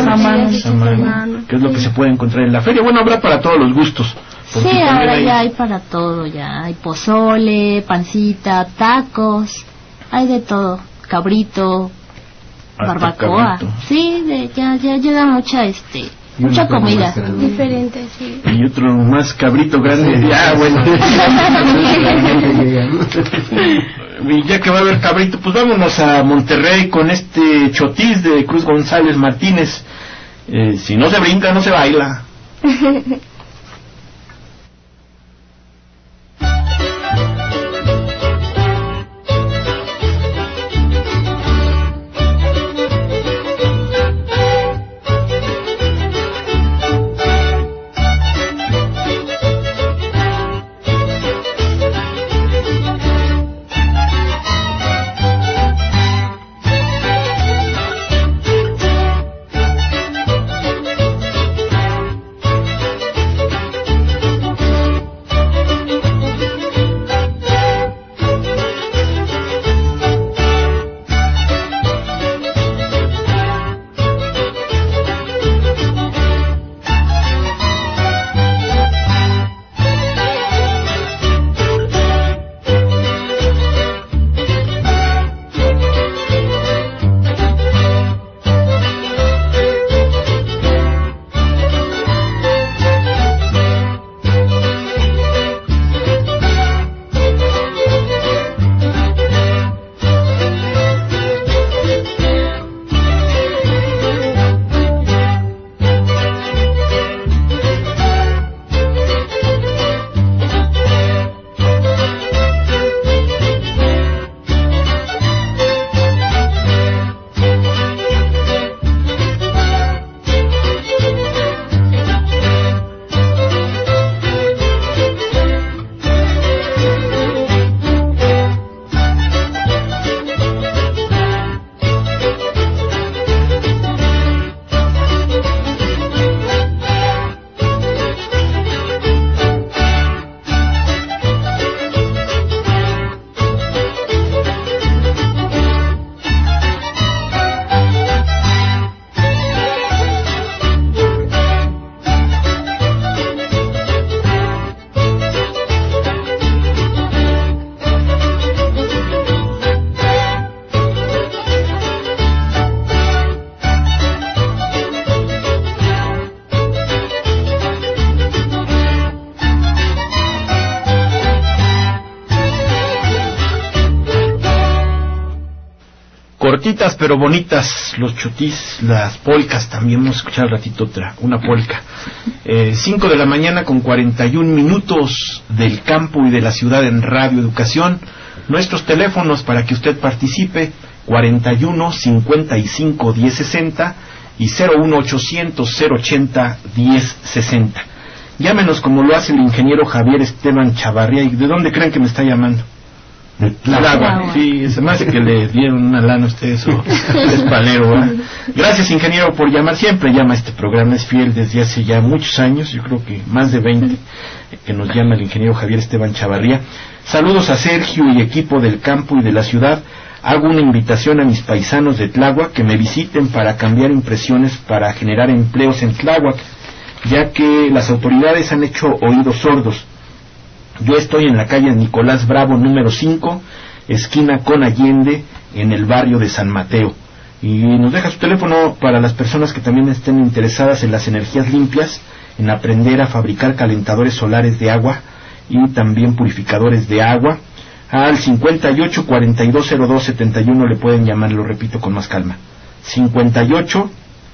mano, que es lo que se puede encontrar en la feria. Bueno, habrá para todos los gustos. Sí, ahora ya hay para todo, ya hay pozole, pancita, tacos, hay de todo, cabrito, barbacoa. Cabrito. Sí, ya llega mucha comida diferente, sí. Y otro más cabrito grande. Y ya que va a haber cabrito, pues vámonos a Monterrey con este chotis de Cruz González Martínez. Si no se brinca, no se baila. Cortitas pero bonitas, los chotís, las polcas, también vamos a escuchar al ratito una polca. 5 de la mañana con 41 minutos del campo y de la ciudad en Radio Educación. Nuestros teléfonos para que usted participe, 41 55 1060 y 01 800 080 1060. Llámenos como lo hace el ingeniero Javier Esteban Chavarría. ¿Y de dónde creen que me está llamando? De Tláhuac. Sí, se me hace que le dieron una lana a ustedes o es palero, ¿verdad? Gracias, ingeniero, por llamar. Siempre llama a este programa, es fiel desde hace ya muchos años, yo creo que más de 20 que nos llama el ingeniero Javier Esteban Chavarría. Saludos a Sergio y equipo del campo y de la ciudad. Hago una invitación a mis paisanos de Tláhuac que me visiten para cambiar impresiones para generar empleos en Tláhuac, ya que las autoridades han hecho oídos sordos. Yo estoy en la calle Nicolás Bravo número 5, esquina con Allende, en el barrio de San Mateo. Y nos deja su teléfono para las personas que también estén interesadas en las energías limpias, en aprender a fabricar calentadores solares de agua y también purificadores de agua. Al 58 42 02 71 le pueden llamar, lo repito con más calma. 58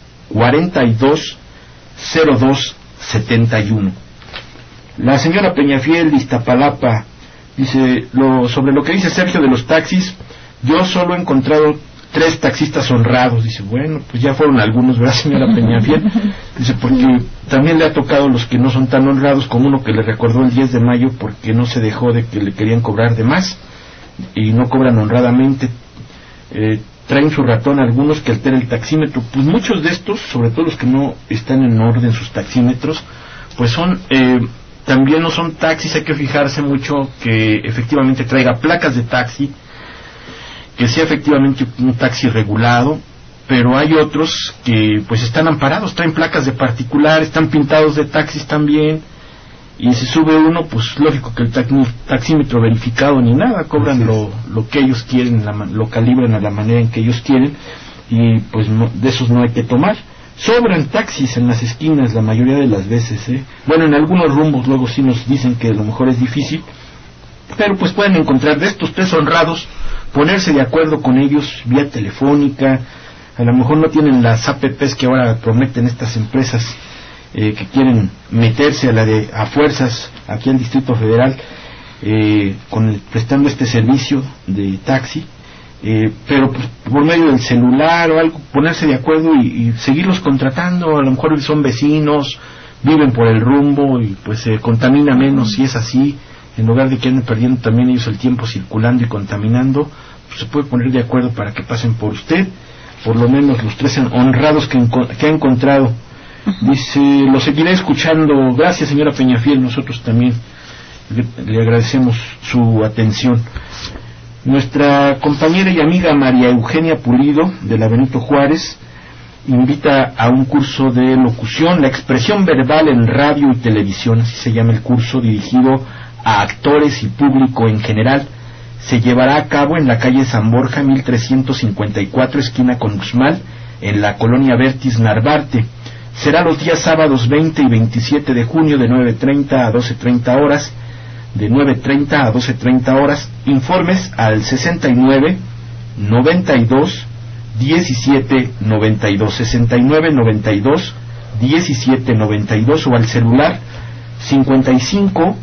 42 02 71. La señora Peñafiel de Iztapalapa dice sobre lo que dice Sergio de los taxis. Yo solo he encontrado 3 taxistas honrados. Dice, bueno, pues ya fueron algunos, ¿verdad, señora Peñafiel? Dice, porque también le ha tocado los que no son tan honrados, como uno que le recordó el 10 de mayo porque no se dejó de que le querían cobrar de más y no cobran honradamente. Traen su ratón algunos que altera el taxímetro. Pues muchos de estos, sobre todo los que no están en orden sus taxímetros, pues son también no son taxis. Hay que fijarse mucho que efectivamente traiga placas de taxi, que sea efectivamente un taxi regulado, pero hay otros que pues están amparados, traen placas de particular, están pintados de taxis también, y si sube uno, pues lógico que el taxímetro verificado ni nada, cobran lo que ellos quieren, lo calibran a la manera en que ellos quieren, y pues de esos no hay que tomar. Sobran taxis en las esquinas la mayoría de las veces, Bueno, en algunos rumbos luego sí nos dicen que a lo mejor es difícil, pero pues pueden encontrar de estos 3 honrados, ponerse de acuerdo con ellos vía telefónica. A lo mejor no tienen las APPs que ahora prometen estas empresas que quieren meterse a fuerzas aquí al Distrito Federal prestando este servicio de taxi, pero pues, por medio del celular o algo, ponerse de acuerdo y seguirlos contratando. A lo mejor son vecinos, viven por el rumbo y pues se contamina menos si es así. En lugar de que anden perdiendo también ellos el tiempo circulando y contaminando, pues se puede poner de acuerdo para que pasen por usted, por lo menos los 3 honrados que ha encontrado. Dice, lo seguiré escuchando. Gracias, señora Peñafiel, nosotros también le agradecemos su atención. Nuestra compañera y amiga María Eugenia Pulido, de la Benito Juárez, invita a un curso de locución, la expresión verbal en radio y televisión, así se llama el curso, dirigido a actores y público en general. Se llevará a cabo en la calle San Borja 1354, esquina con Uxmal, en la colonia Vertis Narvarte. Será los días sábados 20 y 27 de junio de 9:30 a 12:30 horas, de 9:30 a 12:30 horas. Informes al 69 92 17 92, 69 92 17 92, o al celular 55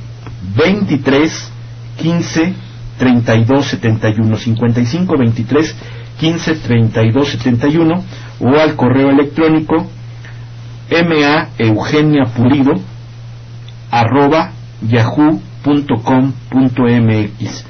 23 15 32 71, 55 23 15 32 71, o al correo electrónico maeugeniapulido@yahoo.com.mx,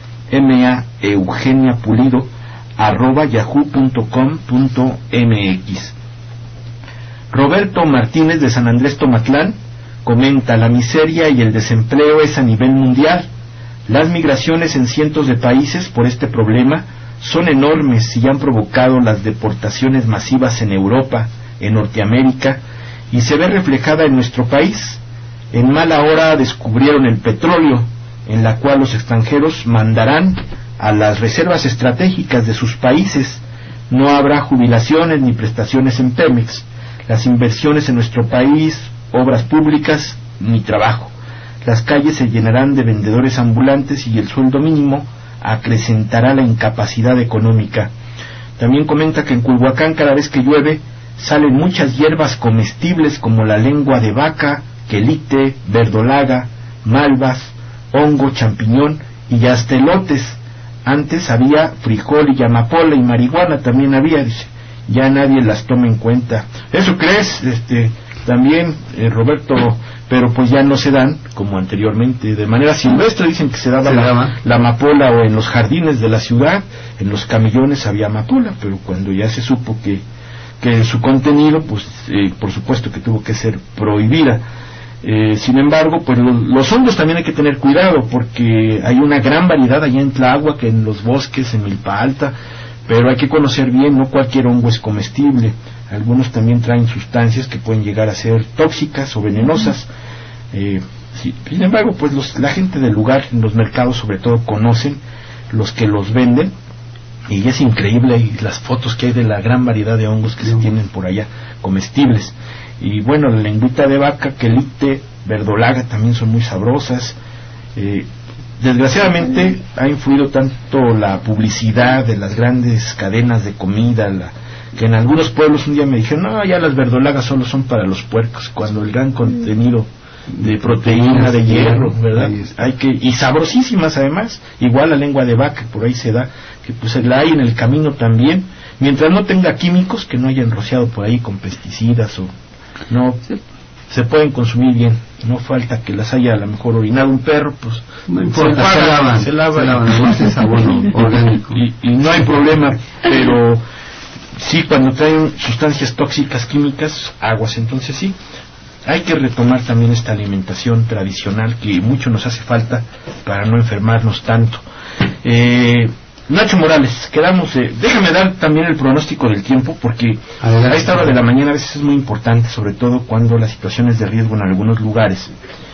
maeugeniapulido@yahoo.com.mx. Roberto Martínez de San Andrés Tomatlán comenta: la miseria y el desempleo es a nivel mundial. Las migraciones en cientos de países por este problema son enormes y han provocado las deportaciones masivas en Europa, en Norteamérica, y se ve reflejada en nuestro país. En mala hora descubrieron el petróleo, en la cual los extranjeros mandarán a las reservas estratégicas de sus países. No habrá jubilaciones ni prestaciones en Pemex, las inversiones en nuestro país, obras públicas, ni trabajo. Las calles se llenarán de vendedores ambulantes y el sueldo mínimo acrecentará la incapacidad económica. También comenta que en Culhuacán cada vez que llueve salen muchas hierbas comestibles como la lengua de vaca, quelite, verdolaga, malvas, hongo, champiñón y hasta elotes. Antes había frijol y amapola y marihuana también había, dice, ya nadie las toma en cuenta. ¿Eso crees? También, Roberto, pero pues ya no se dan como anteriormente, de manera silvestre. Dicen que se daba la amapola o en los jardines de la ciudad, en los camellones había amapola, pero cuando ya se supo que su contenido, pues por supuesto que tuvo que ser prohibida. Sin embargo, pues los hongos también hay que tener cuidado, porque hay una gran variedad allá en Tláhuac, en los bosques, en Milpa Alta, pero hay que conocer bien, no cualquier hongo es comestible. Algunos también traen sustancias que pueden llegar a ser tóxicas o venenosas. Sin embargo, pues la gente del lugar, en los mercados sobre todo, conocen los que los venden, y es increíble las fotos que hay de la gran variedad de hongos que se tienen por allá, comestibles. Y bueno, la lengüita de vaca, quelite, verdolaga también son muy sabrosas. Desgraciadamente ha influido tanto la publicidad de las grandes cadenas de comida, que en algunos pueblos un día me dijeron, no, ya las verdolagas solo son para los puercos, cuando el gran contenido de proteína, de hierro, ¿verdad? Y sabrosísimas además, igual la lengua de vaca, por ahí se da, que pues la hay en el camino también, mientras no tenga químicos, que no hayan rociado por ahí con pesticidas no, se pueden consumir bien, no falta que las haya a lo mejor orinado un perro, pues no importa, se lavan ese sabor orgánico y no hay problema, pero sí, cuando traen sustancias tóxicas químicas, aguas. Entonces sí, hay que retomar también esta alimentación tradicional que mucho nos hace falta para no enfermarnos tanto. Nacho Morales, quedamos, déjame dar también el pronóstico del tiempo, porque a esta hora de la mañana a veces es muy importante, sobre todo cuando la situación es de riesgo en algunos lugares.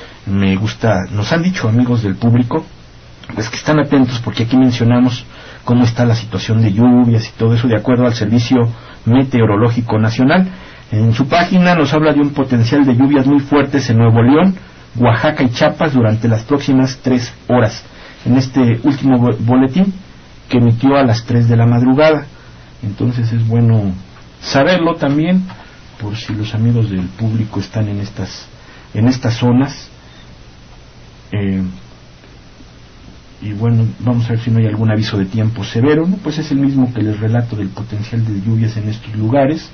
Nos han dicho amigos del público, pues que están atentos, porque aquí mencionamos cómo está la situación de lluvias y todo eso de acuerdo al Servicio Meteorológico Nacional. En su página nos habla de un potencial de lluvias muy fuertes en Nuevo León, Oaxaca y Chiapas durante las próximas 3 horas. En este último boletín que emitió a las 3 de la madrugada. Entonces es bueno saberlo también, por si los amigos del público están en estas zonas. Y bueno, vamos a ver si no hay algún aviso de tiempo severo, ¿no? Pues es el mismo que les relato del potencial de lluvias en estos lugares.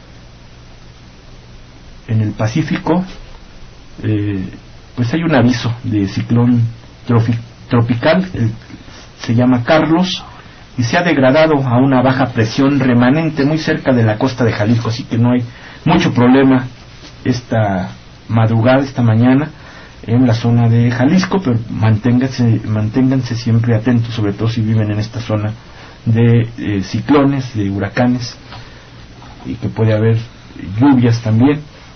En el Pacífico, pues hay un aviso de ciclón tropical, se llama Carlos, y se ha degradado a una baja presión remanente muy cerca de la costa de Jalisco, así que no hay mucho problema esta mañana en la zona de Jalisco, pero manténganse siempre atentos, sobre todo si viven en esta zona de ciclones, de huracanes, y que puede haber lluvias también.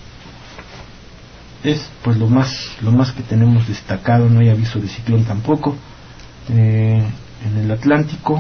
Es pues lo más que tenemos destacado. No hay aviso de ciclón tampoco. En el Atlántico,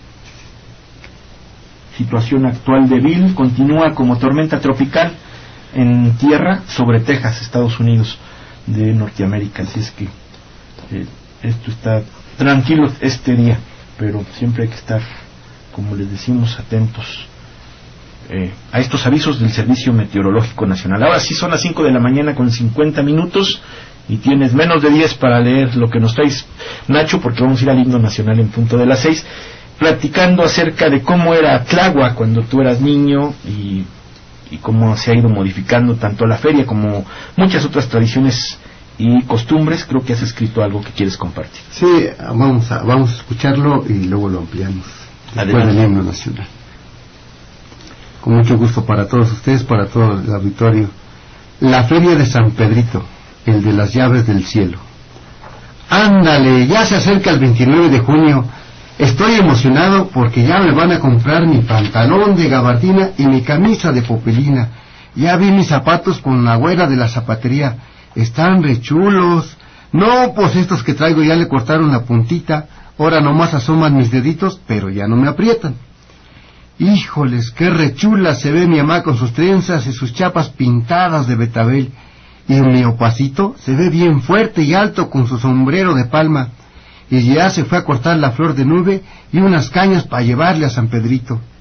situación actual de Bill, continúa como tormenta tropical en tierra sobre Texas, Estados Unidos de Norteamérica, así es que esto está tranquilo este día, pero siempre hay que estar, como les decimos, atentos a estos avisos del Servicio Meteorológico Nacional. Ahora sí son las 5 de la mañana con 50 minutos y tienes menos de 10 para leer lo que nos traes, Nacho, porque vamos a ir al himno nacional en punto de las 6, platicando acerca de cómo era Tláhuac cuando tú eras niño y cómo se ha ido modificando tanto la feria como muchas otras tradiciones y costumbres. Creo que has escrito algo que quieres compartir. Sí, vamos a escucharlo y luego lo ampliamos después del himno nacional. Con mucho gusto para todos ustedes, para todo el auditorio. La feria de San Pedrito, el de las llaves del cielo. Ándale, ya se acerca el 29 de junio. Estoy emocionado porque ya me van a comprar mi pantalón de gabardina y mi camisa de popelina. Ya vi mis zapatos con la güera de la zapatería. Están re chulos. No, pues estos que traigo ya le cortaron la puntita. Ahora nomás asoman mis deditos, pero ya no me aprietan. Híjoles, qué rechula se ve mi mamá con sus trenzas y sus chapas pintadas de betabel. Y mi opacito se ve bien fuerte y alto con su sombrero de palma. Y ya se fue a cortar la flor de nube y unas cañas para llevarle a San Pedrito.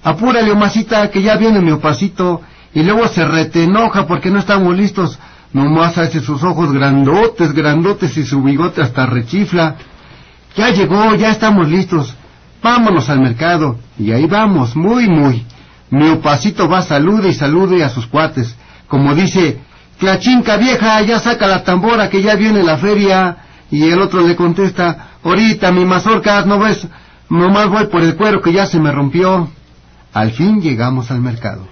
apúrale, Omasita, que ya viene mi opacito. Y luego se retenoja porque no estamos listos. Nomás hace sus ojos grandotes, grandotes y su bigote hasta rechifla. Ya llegó, ya estamos listos. Vámonos al mercado. Y ahí vamos, muy. Mi opacito va salude y salude a sus cuates. Como dice, Tlachinca vieja, ya saca la tambora que ya viene la feria. Y el otro le contesta, ahorita mi mazorcas, ¿no ves? Nomás voy por el cuero que ya se me rompió. Al fin llegamos al mercado.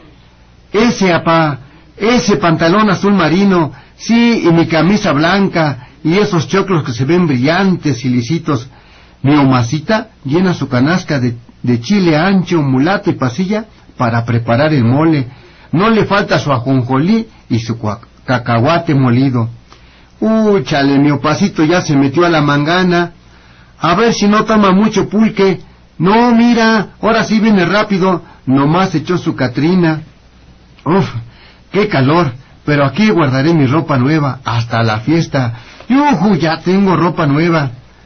Ese pantalón azul marino, sí, y mi camisa blanca, y esos choclos que se ven brillantes y lisitos. Mi Omasita llena su canasca de chile ancho, mulato y pasilla para preparar el mole. No le falta su ajonjolí y su cacahuate molido. Chale, mi opacito ya se metió a la mangana. A ver si no toma mucho pulque. No, mira, ahora sí viene rápido. Nomás echó su Catrina. Uf, qué calor, pero aquí guardaré mi ropa nueva hasta la fiesta. ¡Yujú! Ya tengo ropa nueva.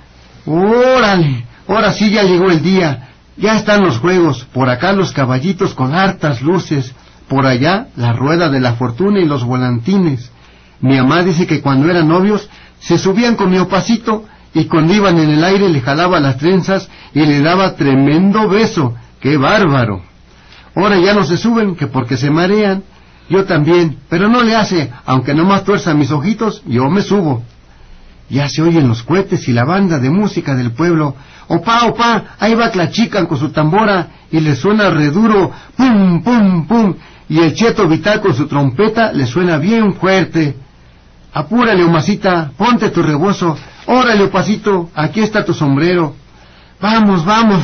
¡Órale! Ahora sí ya llegó el día. Ya están los juegos. Por acá los caballitos con hartas luces. Por allá la rueda de la fortuna y los volantines. Mi mamá dice que cuando eran novios se subían con mi opacito y cuando iban en el aire le jalaba las trenzas y le daba tremendo beso. ¡Qué bárbaro! Ahora ya no se suben, que porque se marean. Yo también, pero no le hace, aunque nomás tuerza mis ojitos, yo me subo. Ya se oyen los cohetes y la banda de música del pueblo. ¡Opa! Ahí va Tlachican con su tambora y le suena re duro, ¡pum, pum, pum! Y el Cheto Vital con su trompeta le suena bien fuerte. Apúrale, Omasita, ponte tu rebozo. Órale, Opacito, aquí está tu sombrero. Vamos.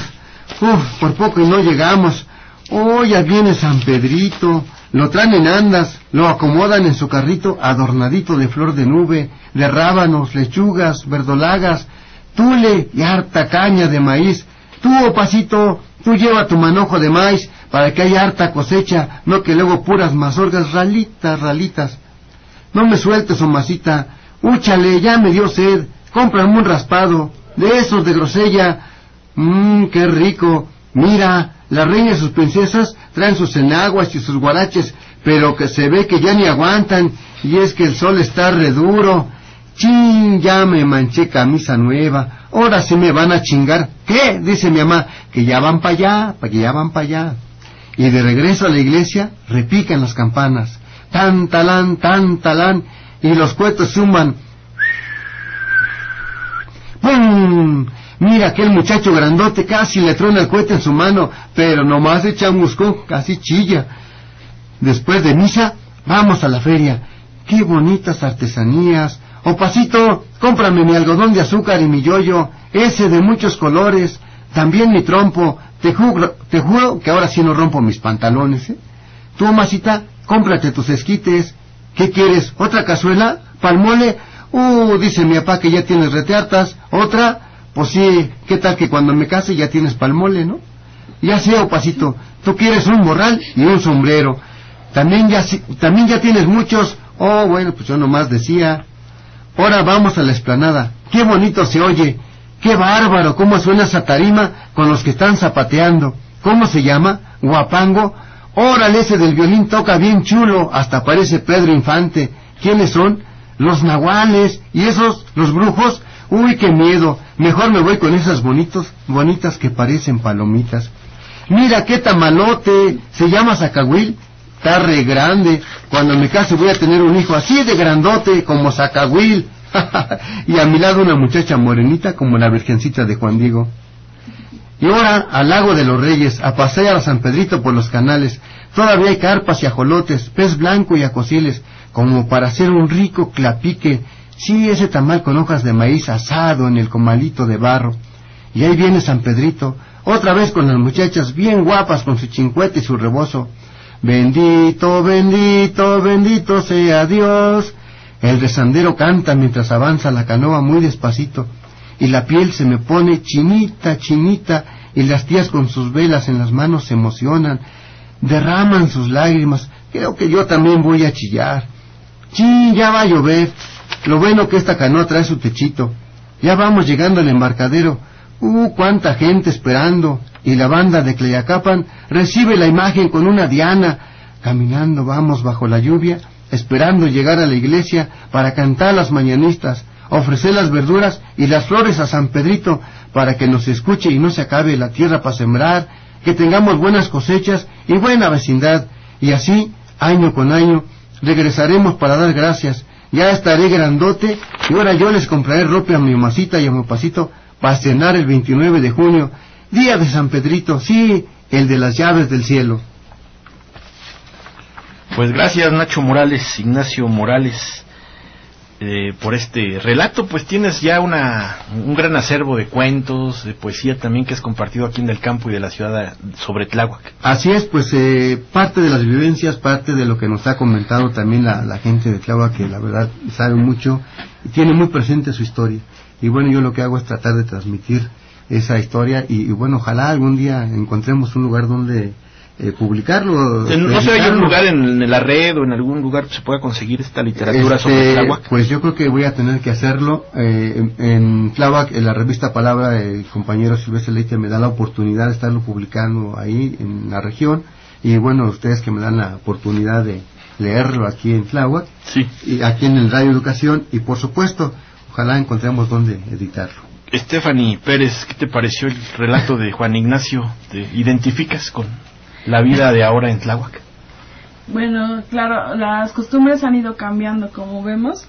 Por poco y no llegamos. Ya viene San Pedrito, lo traen en andas, lo acomodan en su carrito adornadito de flor de nube, de rábanos, lechugas, verdolagas, tule y harta caña de maíz. Tú, Opacito, tú lleva tu manojo de maíz para que haya harta cosecha, no que luego puras mazorcas ralitas. No me sueltes, Omasita, úchale, ya me dio sed, cómprame un raspado, de esos de grosella. Qué rico, mira. La reina y sus princesas traen sus enaguas y sus guaraches, pero que se ve que ya ni aguantan, y es que el sol está re duro. ¡Chin! Ya me manché camisa nueva, ahora sí me van a chingar. ¿Qué? Dice mi mamá, que ya van para allá. Y de regreso a la iglesia, repican las campanas. Tan, talán, y los cohetes zumban. ¡Pum! Mira aquel muchacho grandote, casi le truena el cohete en su mano, pero nomás echa un muscón, casi chilla. Después de misa, vamos a la feria. ¡Qué bonitas artesanías! Opacito, cómprame mi algodón de azúcar y mi yoyo, ese de muchos colores, también mi trompo. Te juro que ahora sí no rompo mis pantalones, ¿eh? Tú, Omasita, cómprate tus esquites. ¿Qué quieres? ¿Otra cazuela? ¿Pal mole? Dice mi papá que ya tienes reteartas. ¿Otra? Pues sí, ¿qué tal que cuando me case ya tienes pal mole, no? Ya sé, Opacito, tú quieres un morral y un sombrero. También ya tienes muchos. Bueno, pues yo nomás decía. Ahora vamos a la explanada. ¡Qué bonito se oye! ¡Qué bárbaro! ¿Cómo suena esa tarima con los que están zapateando? ¿Cómo se llama? ¿Guapango? Órale, ese del violín toca bien chulo, hasta parece Pedro Infante. ¿Quiénes son? Los nahuales. ¿Y esos, los brujos? ¡Uy, qué miedo! Mejor me voy con esas bonitas que parecen palomitas. Mira qué tamalote, se llama zacahuil. Está re grande. Cuando me case voy a tener un hijo así de grandote como zacahuil. Y a mi lado una muchacha morenita como la Virgencita de Juan Diego. Y ahora al Lago de los Reyes, a pasear a San Pedrito por los canales. Todavía hay carpas y ajolotes, pez blanco y acosiles, como para hacer un rico clapique. Sí, ese tamal con hojas de maíz asado en el comalito de barro. Y ahí viene San Pedrito, otra vez con las muchachas bien guapas con su chincuete y su rebozo. Bendito, bendito, bendito sea Dios. El rezandero canta mientras avanza la canoa muy despacito, y la piel se me pone chinita, y las tías con sus velas en las manos se emocionan, derraman sus lágrimas. Creo que yo también voy a chillar. Sí, ya va a llover. Lo bueno que esta canoa trae su techito. Ya vamos llegando al embarcadero. Cuánta gente esperando. y la banda de Tlayacapan recibe la imagen con una diana. Caminando vamos bajo la lluvia, esperando llegar a la iglesia para cantar las mañanistas, ofrecer las verduras y las flores a San Pedrito para que nos escuche y no se acabe la tierra para sembrar, que tengamos buenas cosechas y buena vecindad, y así, año con año, regresaremos para dar gracias. Ya estaré grandote y ahora yo les compraré ropa a mi mamacita y a mi pasito para cenar el 29 de junio, día de San Pedrito, sí, el de las llaves del cielo. Pues gracias, Nacho Morales, Ignacio Morales, por este relato. Pues tienes ya un gran acervo de cuentos, de poesía también, que es compartido aquí en el campo y de la ciudad sobre Tláhuac. Así es, pues parte de las vivencias, parte de lo que nos ha comentado también la gente de Tláhuac, que la verdad sabe mucho y tiene muy presente su historia. Y bueno, yo lo que hago es tratar de transmitir esa historia y bueno, ojalá algún día encontremos un lugar donde publicarlo. No sé, hay un lugar en la red o en algún lugar que se pueda conseguir esta literatura sobre Tláhuac. Pues yo creo que voy a tener que hacerlo. En Tláhuac, en la revista Palabra, el compañero Silvestre Leite me da la oportunidad de estarlo publicando ahí en la región. Y bueno, ustedes que me dan la oportunidad de leerlo aquí en Tláhuac, sí, y aquí en el Radio Educación, y por supuesto, ojalá encontremos dónde editarlo. Stephanie Pérez, ¿qué te pareció el relato de Juan Ignacio? ¿Te identificas con la vida de ahora en Tláhuac? Bueno, claro, las costumbres han ido cambiando, como vemos.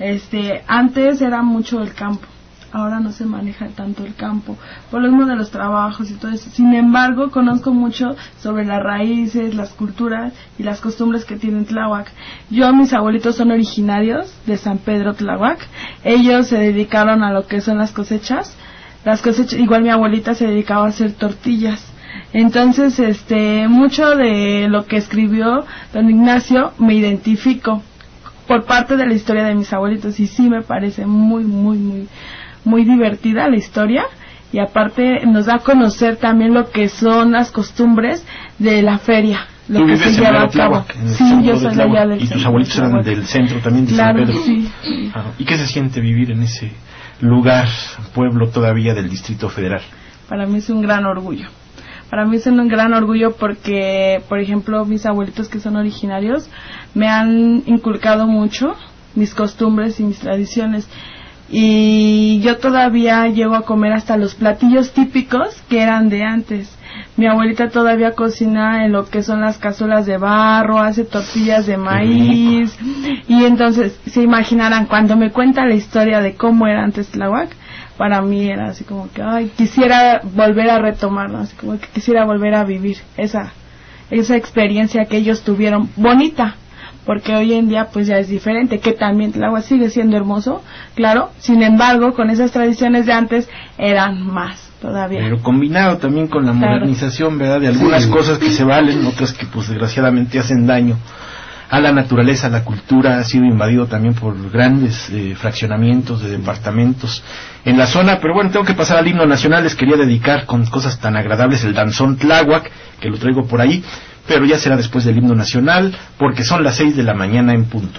Antes era mucho el campo, ahora no se maneja tanto el campo, por lo mismo de los trabajos y todo eso. Sin embargo, conozco mucho sobre las raíces, las culturas y las costumbres que tiene Tláhuac. Mis abuelitos son originarios de San Pedro Tláhuac. Ellos se dedicaron a lo que son las cosechas. Igual mi abuelita se dedicaba a hacer tortillas. Entonces, mucho de lo que escribió don Ignacio me identifico por parte de la historia de mis abuelitos, y sí me parece muy, muy, muy, muy divertida la historia, y aparte nos da a conocer también lo que son las costumbres de la feria, lo que se lleva a cabo. Sí, yo soy de allá del centro. ¿Y tus abuelitos eran del centro también de San Pedro? Sí. ¿Y qué se siente vivir en ese lugar, pueblo todavía del Distrito Federal? Para mí es un gran orgullo. Para mí es un gran orgullo porque, por ejemplo, mis abuelitos que son originarios me han inculcado mucho mis costumbres y mis tradiciones. Y yo todavía llego a comer hasta los platillos típicos que eran de antes. Mi abuelita todavía cocina en lo que son las cazuelas de barro, hace tortillas de maíz. Y entonces, se imaginarán, cuando me cuenta la historia de cómo era antes Tláhuac, para mí era así como que, quisiera volver a retomarlo, así como que quisiera volver a vivir esa experiencia que ellos tuvieron, bonita, porque hoy en día pues ya es diferente, que también Tláhuac sigue siendo hermoso, claro, sin embargo, con esas tradiciones de antes eran más todavía. Pero combinado también con la modernización, ¿verdad? De algunas cosas que se valen, otras que pues desgraciadamente hacen daño a la naturaleza. La cultura ha sido invadido también por grandes fraccionamientos de departamentos en la zona. Pero bueno, tengo que pasar al himno nacional. Les quería dedicar con cosas tan agradables el danzón Tláhuac, que lo traigo por ahí, pero ya será después del himno nacional, porque son las 6 de la mañana en punto.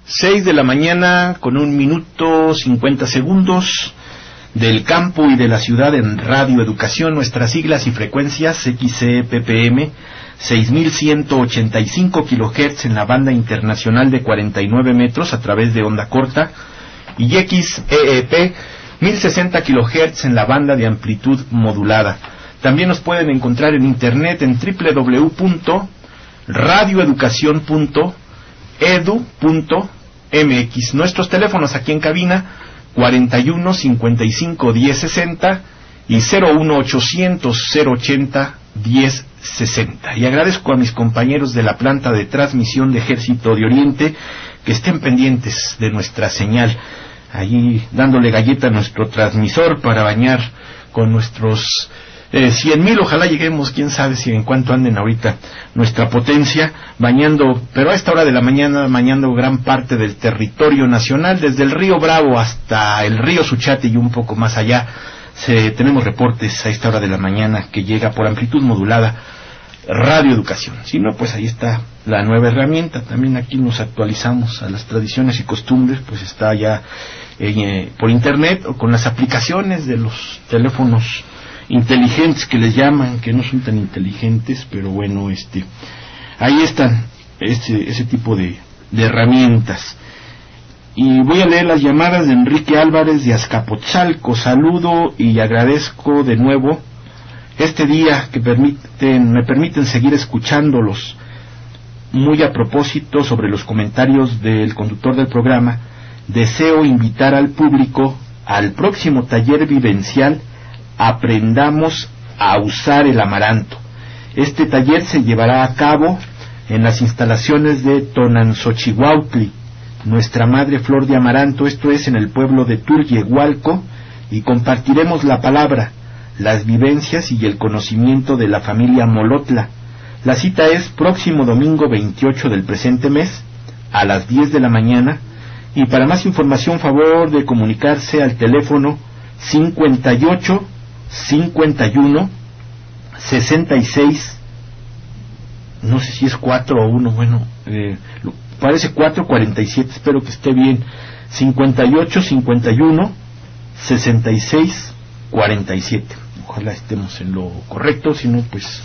6 de la mañana con 1 minuto 50 segundos, del campo y de la ciudad en Radio Educación. Nuestras siglas y frecuencias: XCPPM 6185 kHz en la banda internacional de 49 metros a través de onda corta, y XEEP 1060 kHz en la banda de amplitud modulada. También nos pueden encontrar en internet en www.radioeducacion.edu.mx. Nuestros teléfonos aquí en cabina: 41 55 10 60 y 01 800 080 10 60. Y agradezco a mis compañeros de la planta de transmisión de Ejército de Oriente que estén pendientes de nuestra señal, allí dándole galleta a nuestro transmisor para bañar con nuestros 100,000, ojalá lleguemos, quién sabe si en cuánto anden ahorita nuestra potencia, bañando, pero a esta hora de la mañana, bañando gran parte del territorio nacional, desde el río Bravo hasta el río Suchate y un poco más allá. Tenemos reportes a esta hora de la mañana que llega por amplitud modulada Radio Educación. Si no, pues ahí está la nueva herramienta. También aquí nos actualizamos a las tradiciones y costumbres, pues está ya por internet o con las aplicaciones de los teléfonos inteligentes que les llaman, que no son tan inteligentes, pero bueno, ahí están ese tipo de herramientas. Y voy a leer las llamadas de Enrique Álvarez de Azcapotzalco. Saludo y agradezco de nuevo este día que me permiten seguir escuchándolos. Muy a propósito sobre los comentarios del conductor del programa, deseo invitar al público al próximo taller vivencial Aprendamos a usar el amaranto. Este taller se llevará a cabo en las instalaciones de Tonanxochihuautli, Nuestra Madre Flor de Amaranto, esto es en el pueblo de Turyehualco, y compartiremos la palabra, las vivencias y el conocimiento de la familia Molotla. La cita es próximo domingo 28 del presente mes, a las 10 de la mañana, y para más información, favor de comunicarse al teléfono 58 51 66, no sé si es 4 o 1, bueno, parece 447, espero que esté bien, 58 51 66 47. Ojalá estemos en lo correcto, si no, pues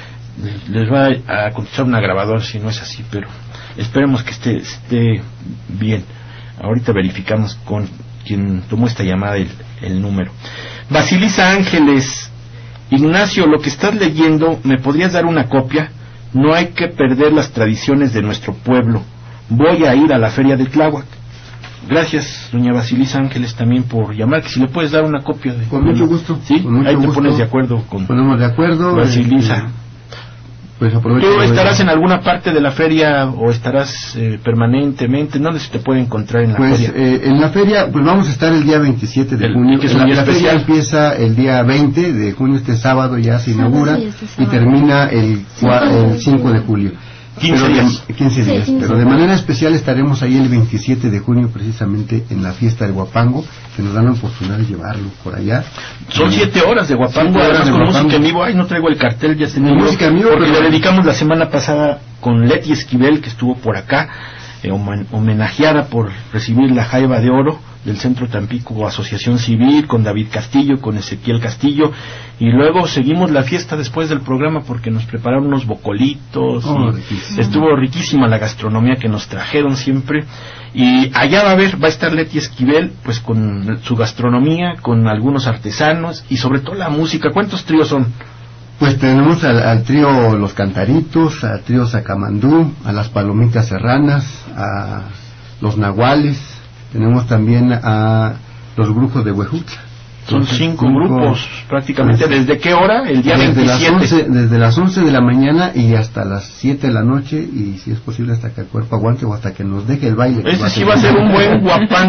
les va a contestar una grabadora si no es así, pero esperemos que esté bien. Ahorita verificamos con quien tomó esta llamada el número. Basilisa Ángeles: Ignacio, lo que estás leyendo, ¿me podrías dar una copia? No hay que perder las tradiciones de nuestro pueblo. Voy a ir a la feria de Tláhuac. Gracias, doña Basilisa Ángeles, también por llamar. Que si le puedes dar una copia de... Con mucho gusto. Sí, con mucho ahí te gusto. pones de acuerdo con... Ponemos de acuerdo. Basilisa. Pues aprovecho. ¿Tú estarás en alguna parte de la feria o estarás permanentemente? ¿Dónde se te puede encontrar en la feria? En la feria, pues vamos a estar el día 27 de junio. Que es un día la especial. feria empieza el día 20 de junio, este sábado ya se inaugura, y termina el 5 de julio. 15 días. 15 días. Sí, Pero de manera especial estaremos ahí el 27 de junio, precisamente en la fiesta del Huapango, que nos dan la oportunidad de llevarlo por allá. Son 7 horas de Huapango, 7 horas además de con Huapango. música en vivo. Ay, no traigo el cartel, ya está en vivo, Música en vivo, porque pero... le dedicamos la semana pasada con Leti Esquivel, que estuvo por acá, homenajeada por recibir la Jaiba de Oro del Centro Tampico Asociación Civil, con David Castillo, con Ezequiel Castillo, y luego seguimos la fiesta después del programa porque nos prepararon unos bocolitos, y estuvo riquísima la gastronomía que nos trajeron siempre, y allá va a estar Leti Esquivel, pues con su gastronomía, con algunos artesanos, y sobre todo la música. ¿Cuántos tríos son? Pues tenemos al trío Los Cantaritos, al trío Sacamandú, a las Palomitas Serranas, a los Nahuales, tenemos también a los Brujos de Huejutla. Son 5 grupos prácticamente. ¿Desde qué hora? El día desde 27. Desde las 11 de la mañana y hasta las 7 de la noche, y si es posible hasta que el cuerpo aguante o hasta que nos deje el baile. Ese sí va a ser un buen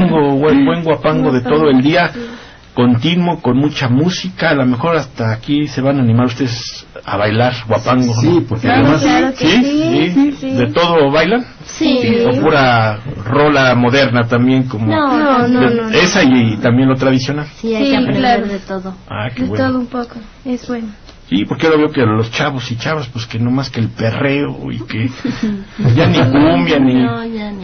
guapango de todo el día, continuo, con mucha música. A lo mejor hasta aquí se van a animar ustedes a bailar guapango. Sí, ¿no? porque Claro, además... claro que ¿Sí? ¿De todo bailan? Sí. ¿O pura rola moderna también? Como No. esa y también lo tradicional. Sí, hay Sí, que aprender claro. de todo. Ah, qué De bueno. todo un poco, es bueno. Sí, porque ahora veo que los chavos y chavas, pues que no más que el perreo y que ya ni cumbia ni... No, ya ni eso.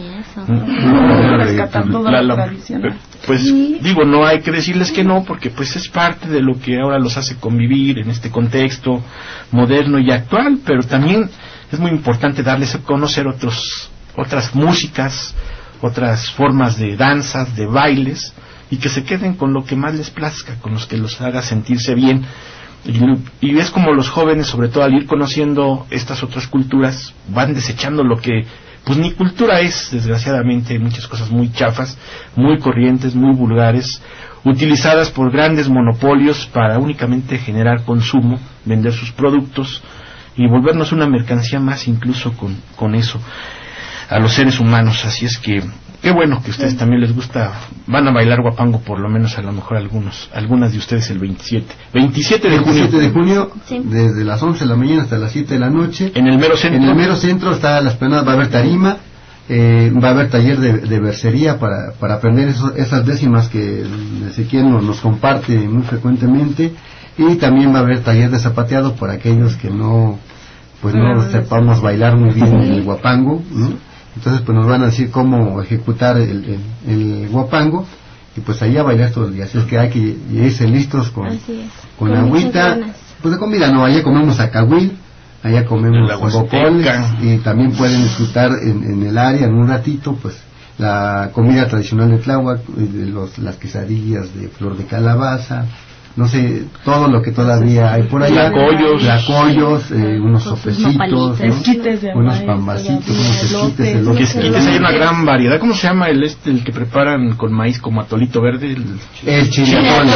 rescatar toda la tradición. Pues digo, no hay que decirles que no, porque pues es parte de lo que ahora los hace convivir en este contexto moderno y actual, pero también es muy importante darles a conocer otras músicas, otras formas de danzas, de bailes, y que se queden con lo que más les plazca, con los que los haga sentirse bien. Y es como los jóvenes, sobre todo al ir conociendo estas otras culturas, van desechando lo que pues ni cultura es, desgraciadamente. Hay muchas cosas muy chafas, muy corrientes, muy vulgares, utilizadas por grandes monopolios para únicamente generar consumo, vender sus productos y volvernos una mercancía más, incluso con eso, a los seres humanos. Así es que qué bueno que a ustedes también les gusta. Van a bailar guapango, por lo menos a lo mejor algunas de ustedes el 27 de junio. 27 de junio, sí, desde las 11 de la mañana hasta las 7 de la noche. En el mero centro. En el mero centro está la esplanada, va a haber tarima, va a haber taller de versería para aprender esas décimas que Ezequiel nos comparte muy frecuentemente, y también va a haber taller de zapateado para aquellos que no sepamos bailar muy bien el guapango, ¿no? Entonces pues nos van a decir cómo ejecutar el guapango, y pues allá a bailar todos los días. Es que hay que irse listos con agüita, pues de comida no, allá comemos acahuil, allá comemos bocoles, y también pueden disfrutar en el área en un ratito pues la comida tradicional de Tláhuac, las quesadillas de flor de calabaza, no sé, todo lo que todavía hay por allá, tlacoyos, unos sopecitos, unos pambacitos, unos esquites, hay una gran variedad. ¿Cómo se llama el que preparan con maíz como atolito verde? El chiliatole,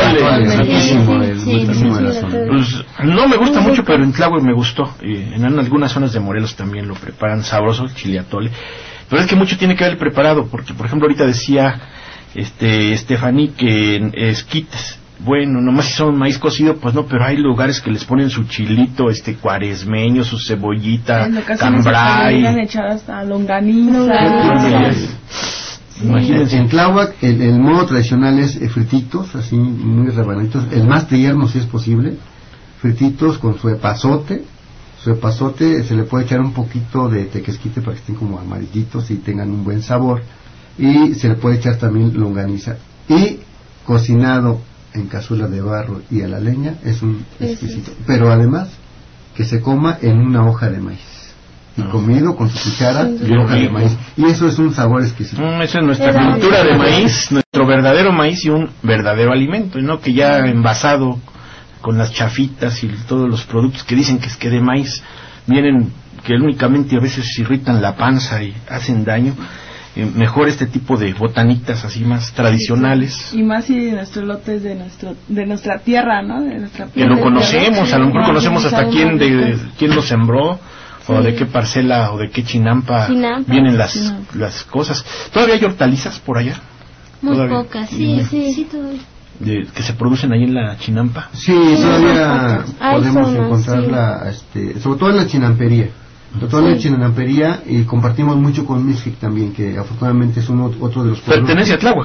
pues no me gusta mucho, pero en Tláhuac me gustó. En algunas zonas de Morelos también lo preparan sabroso, el chiliatole. Pero es que mucho tiene que ver el preparado, porque por ejemplo ahorita decía Estefaní que esquites, bueno, nomás si son maíz cocido, pues no, pero hay lugares que les ponen su chilito, cuaresmeño, su cebollita, cambray. Echadas hasta longaniza. Imagínense. En Tláhuac el modo tradicional es frititos, así muy rebanaditos, el más tierno si es posible, frititos con su epazote. Su epazote se le puede echar un poquito de tequesquite para que estén como amarillitos y tengan un buen sabor, y se le puede echar también longaniza, y cocinado en cazuela de barro y a la leña es un exquisito, pero además que se coma en una hoja de maíz y comido con su cuchara de hoja de maíz, y eso es un sabor exquisito. Esa es nuestra cultura de maíz, nuestro verdadero maíz, y un verdadero alimento, y no que ya envasado con las chafitas y todos los productos que dicen que es que de maíz vienen, que únicamente a veces irritan la panza y hacen daño. Mejor este tipo de botanitas así más tradicionales. Y más si nuestro lote es de nuestra tierra, ¿no? De nuestra que lo conocemos, a lo mejor conocemos hasta quién lo sembró, o de qué parcela o de qué chinampa vienen las cosas. ¿Todavía hay hortalizas por allá? Muy pocas, sí, todavía. Que se producen ahí en la chinampa. Sí, todavía podemos encontrarla, sobre todo en la chinampería. Toda la chinampería, y compartimos mucho con Mixquic también, que afortunadamente es otro de los pueblos. Pertenece a Tláhuac,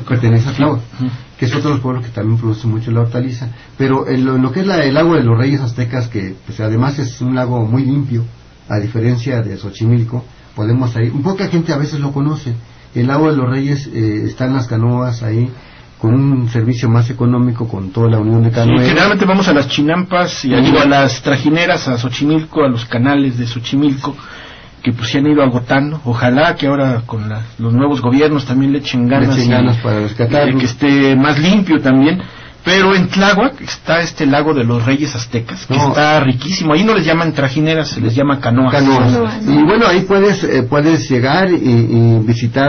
que es otro de los pueblos que también produce mucho la hortaliza. Pero lo que es el lago de los Reyes Aztecas, que pues además es un lago muy limpio, a diferencia de Xochimilco, podemos ir. Poca gente a veces lo conoce. El lago de los Reyes están las canoas ahí, con un servicio más económico, con toda la unión de canoeros. Sí, generalmente vamos a las chinampas y a las trajineras, a Xochimilco, a los canales de Xochimilco, que pues se han ido agotando. Ojalá que ahora con los nuevos gobiernos también le echen ganas para rescatarlo, que esté más limpio también. Pero en Tláhuac está este lago de los Reyes Aztecas, que está riquísimo. Ahí no les llaman trajineras, se les llama canoas. Y bueno, ahí puedes llegar y visitar,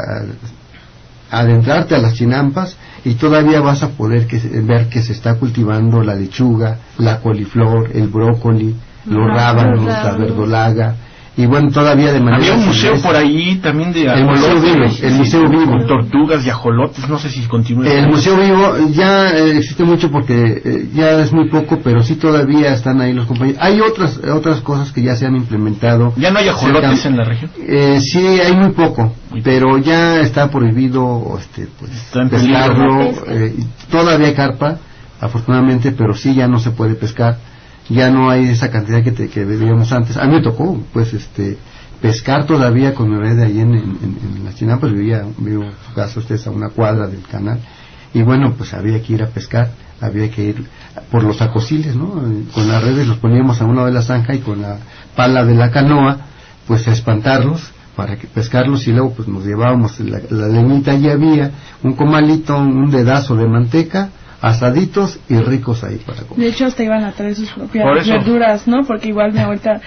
adentrarte a las chinampas, y todavía vas a poder ver que se está cultivando la lechuga, la coliflor, el brócoli, los rábanos, la verdolaga, y bueno, todavía de manera... Había un museo por ahí también de ajolotes, el Museo Vivo, tortugas y ajolotes, no sé si continúa. El Museo Vivo ya existe mucho porque ya es muy poco, pero sí todavía están ahí los compañeros. Hay otras cosas que ya se han implementado. ¿Ya no hay ajolotes en la región? Sí, hay muy poco, pero ya está prohibido pescarlo. Todavía hay carpa, afortunadamente, pero sí ya no se puede pescar. Ya no hay esa cantidad que veíamos antes. A mí me tocó, pues, pescar todavía con mi red ahí en las Chinampas. Vivo su casa, ustedes, a una cuadra del canal, y bueno, pues había que ir a pescar, había que ir por los acosiles, ¿no? Con las redes los poníamos a un lado de la zanja y con la pala de la canoa pues a espantarlos para que pescarlos, y luego pues nos llevábamos la leñita. Y había un comalito, un dedazo de manteca, asaditos y ricos ahí para comer. De hecho hasta iban a traer sus propias verduras, ¿no? Porque igual mi abuelita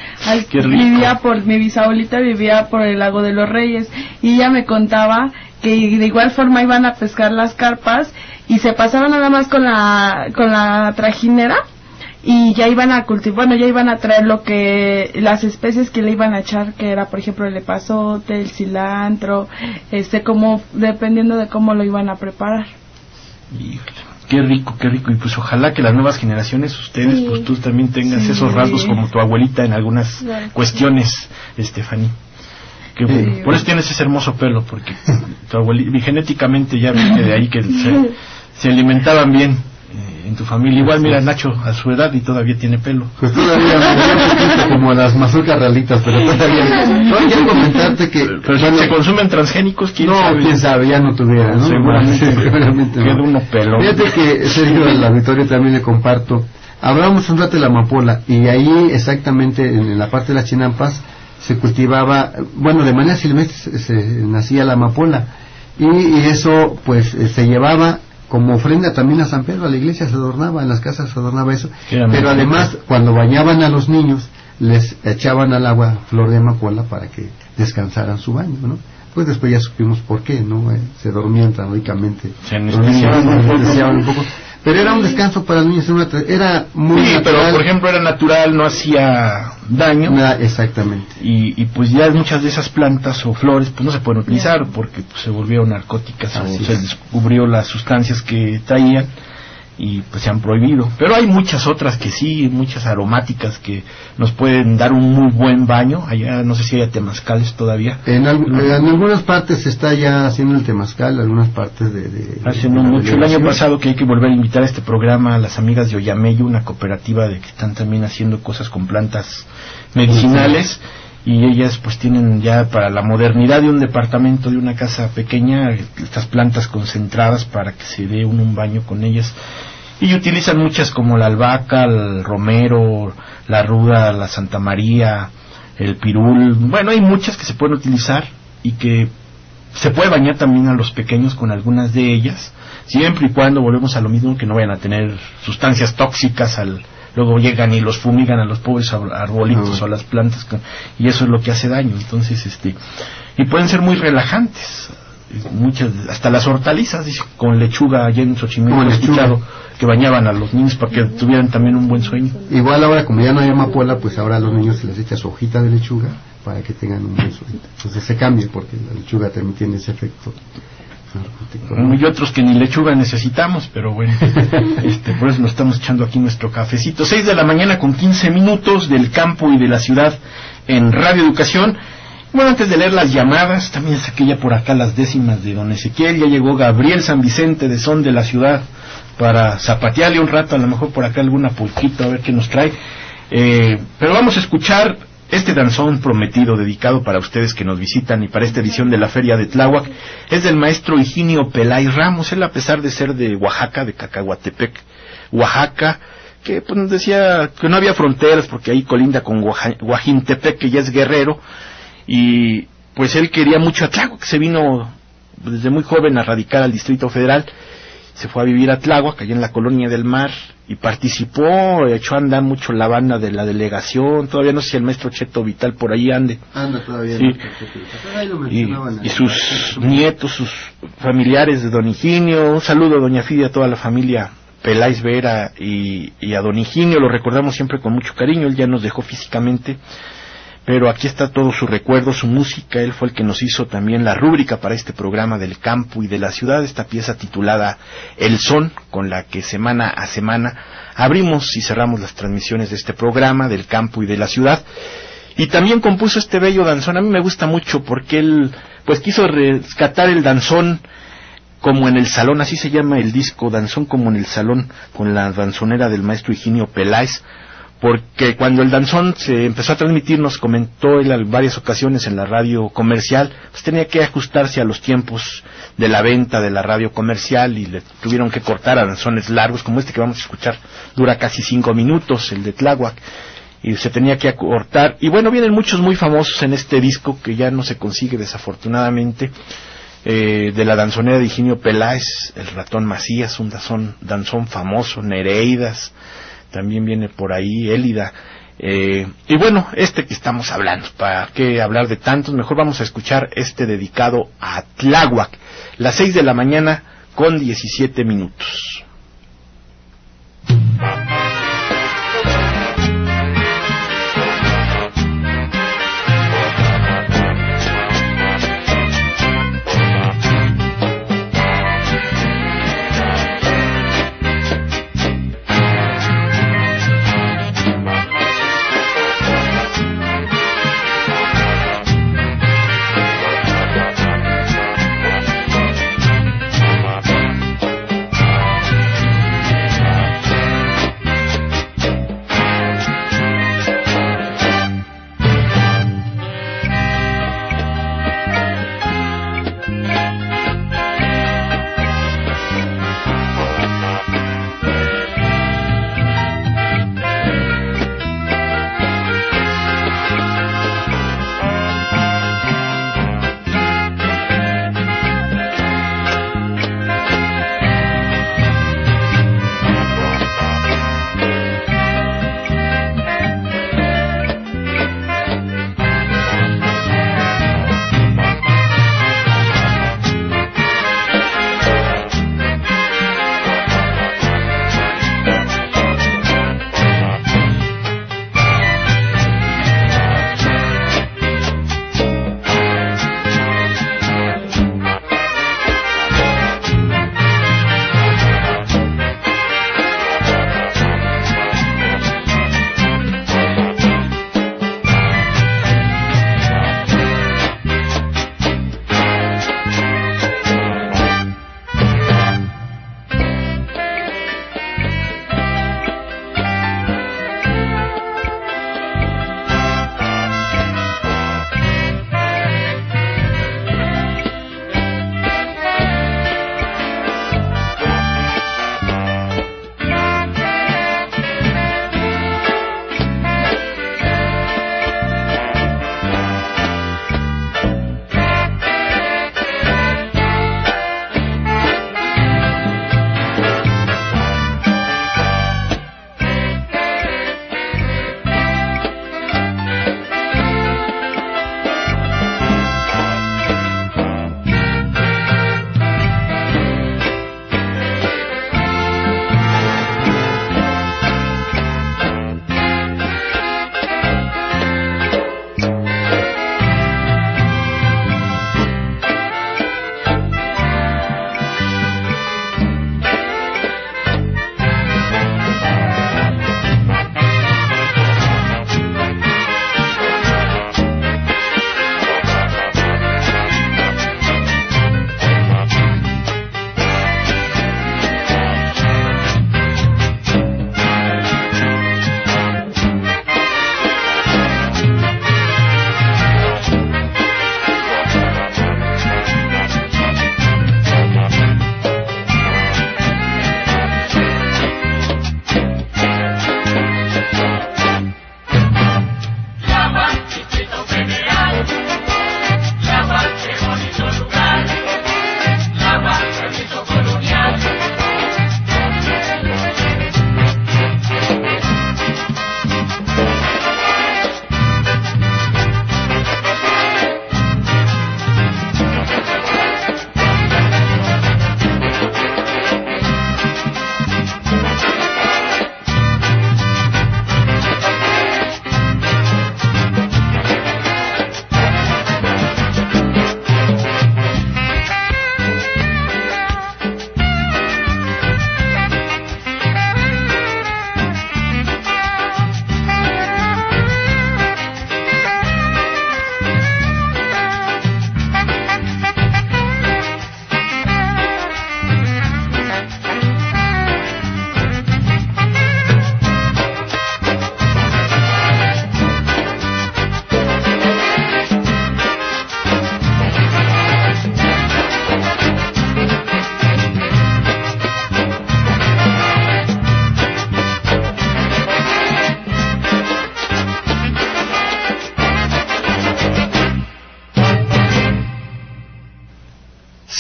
mi bisabuelita vivía por el Lago de los Reyes, y ella me contaba que de igual forma iban a pescar las carpas y se pasaban nada más con la trajinera, y ya iban a cultivar, bueno, ya iban a traer las especies que le iban a echar, que era por ejemplo el epazote, el cilantro, como dependiendo de cómo lo iban a preparar. Qué rico, y pues ojalá que las nuevas generaciones, ustedes, pues tú también tengas esos rasgos como tu abuelita en algunas cuestiones, Fanny. Que bueno, por eso tienes ese hermoso pelo, porque tu abuelita, genéticamente ya viene de ahí que se alimentaban bien en tu familia. Igual mira Nacho a su edad y todavía tiene pelo. Pues todavía como las mazorcas realitas, pero todavía. No, quiero comentarte que pero si se consumen transgénicos, quién sabe, ya no tuviera, ¿no? Seguramente queda uno pelo. Fíjate que Sergio del auditorio también le comparto. Hablábamos un rato de la amapola, y ahí exactamente en la parte de las Chinampas se cultivaba, bueno, de manera silvestre se nacía la amapola, y eso pues se llevaba como ofrenda también a San Pedro, a la iglesia se adornaba, en las casas se adornaba eso, pero además cuando bañaban a los niños les echaban al agua flor de amapola para que descansaran su baño, ¿no? Pues después ya supimos por qué, ¿no? Se dormían tan ricamente, se anestesiaban un poco, pero era un descanso para los niños, era muy natural. Pero por ejemplo era natural, no hacía daño. Exactamente. Y pues ya muchas de esas plantas o flores pues no se pueden utilizar porque pues, se volvieron narcóticas o se descubrió las sustancias que traían y pues se han prohibido. Pero hay muchas otras que sí, muchas aromáticas que nos pueden dar un muy buen baño. Allá no sé si hay temazcales todavía. En algunas partes se está ya haciendo el temazcal, algunas partes hace no mucho. El año pasado que hay que volver a invitar a este programa a las amigas de Oyameyo, una cooperativa de que están también haciendo cosas con plantas medicinales. Y ellas pues tienen ya para la modernidad de un departamento, de una casa pequeña, estas plantas concentradas para que se dé un baño con ellas. Y utilizan muchas como la albahaca, el romero, la ruda, la Santa María, el pirul. Bueno, hay muchas que se pueden utilizar y que se puede bañar también a los pequeños con algunas de ellas, siempre y cuando volvemos a lo mismo, que no vayan a tener sustancias tóxicas luego llegan y los fumigan a los pobres arbolitos o a las plantas, y eso es lo que hace daño. Entonces y pueden ser muy relajantes, muchas, hasta las hortalizas, dice, con lechuga. Allá en Xochimilco he escuchado que bañaban a los niños para que tuvieran también un buen sueño. Igual ahora, como ya no hay amapola, pues ahora a los niños se les echa su hojita de lechuga para que tengan un buen sueño. Entonces se cambia, porque la lechuga también tiene ese efecto. Y otros que ni lechuga necesitamos, pero bueno, por eso nos estamos echando aquí nuestro cafecito. 6:15 a.m. del campo y de la ciudad en Radio Educación. Bueno, antes de leer las llamadas, también saqué ya por acá las décimas de don Ezequiel. Ya llegó Gabriel San Vicente de Son de la Ciudad para zapatearle un rato, a lo mejor por acá alguna pulquita, a ver qué nos trae. Pero vamos a escuchar este danzón prometido, dedicado para ustedes que nos visitan y para esta edición de la Feria de Tláhuac. Es del maestro Higinio Peláez Ramos. Él, a pesar de ser de Oaxaca, de Cacahuatepec, Oaxaca, que pues nos decía que no había fronteras porque ahí colinda con Oaxintepec, que ya es Guerrero, y pues él quería mucho a Tláhuac. Se vino desde muy joven a radicar al Distrito Federal, se fue a vivir a Tláhuac, allá en la Colonia del Mar, y participó, echó a andar mucho la banda de la delegación. Todavía no sé si el maestro Cheto Vital por ahí ande. Anda todavía. Sí. Y sus nietos, sus familiares de don Higinio. Un saludo a doña Fidia, a toda la familia Peláez Vera y a don Higinio. Lo recordamos siempre con mucho cariño. Él ya nos dejó físicamente, pero aquí está todo su recuerdo, su música. Él fue el que nos hizo también la rúbrica para este programa del campo y de la ciudad, esta pieza titulada El Son, con la que semana a semana abrimos y cerramos las transmisiones de este programa del campo y de la ciudad. Y también compuso este bello danzón. A mí me gusta mucho porque él pues quiso rescatar el danzón como en el salón, así se llama el disco, Danzón como en el salón, con la danzonera del maestro Higinio Peláez, porque cuando el danzón se empezó a transmitir, nos comentó él en varias ocasiones en la radio comercial, pues tenía que ajustarse a los tiempos de la venta de la radio comercial y le tuvieron que cortar a danzones largos como este que vamos a escuchar, dura casi 5 minutos, el de Tláhuac, y se tenía que acortar. Y bueno, vienen muchos muy famosos en este disco que ya no se consigue desafortunadamente, de la danzonera de Higinio Peláez, el Ratón Macías, un danzón famoso, Nereidas, también viene por ahí, Élida, y bueno, este que estamos hablando, ¿para qué hablar de tantos? Mejor vamos a escuchar este dedicado a Tláhuac, las 6 de la mañana con 17 minutos.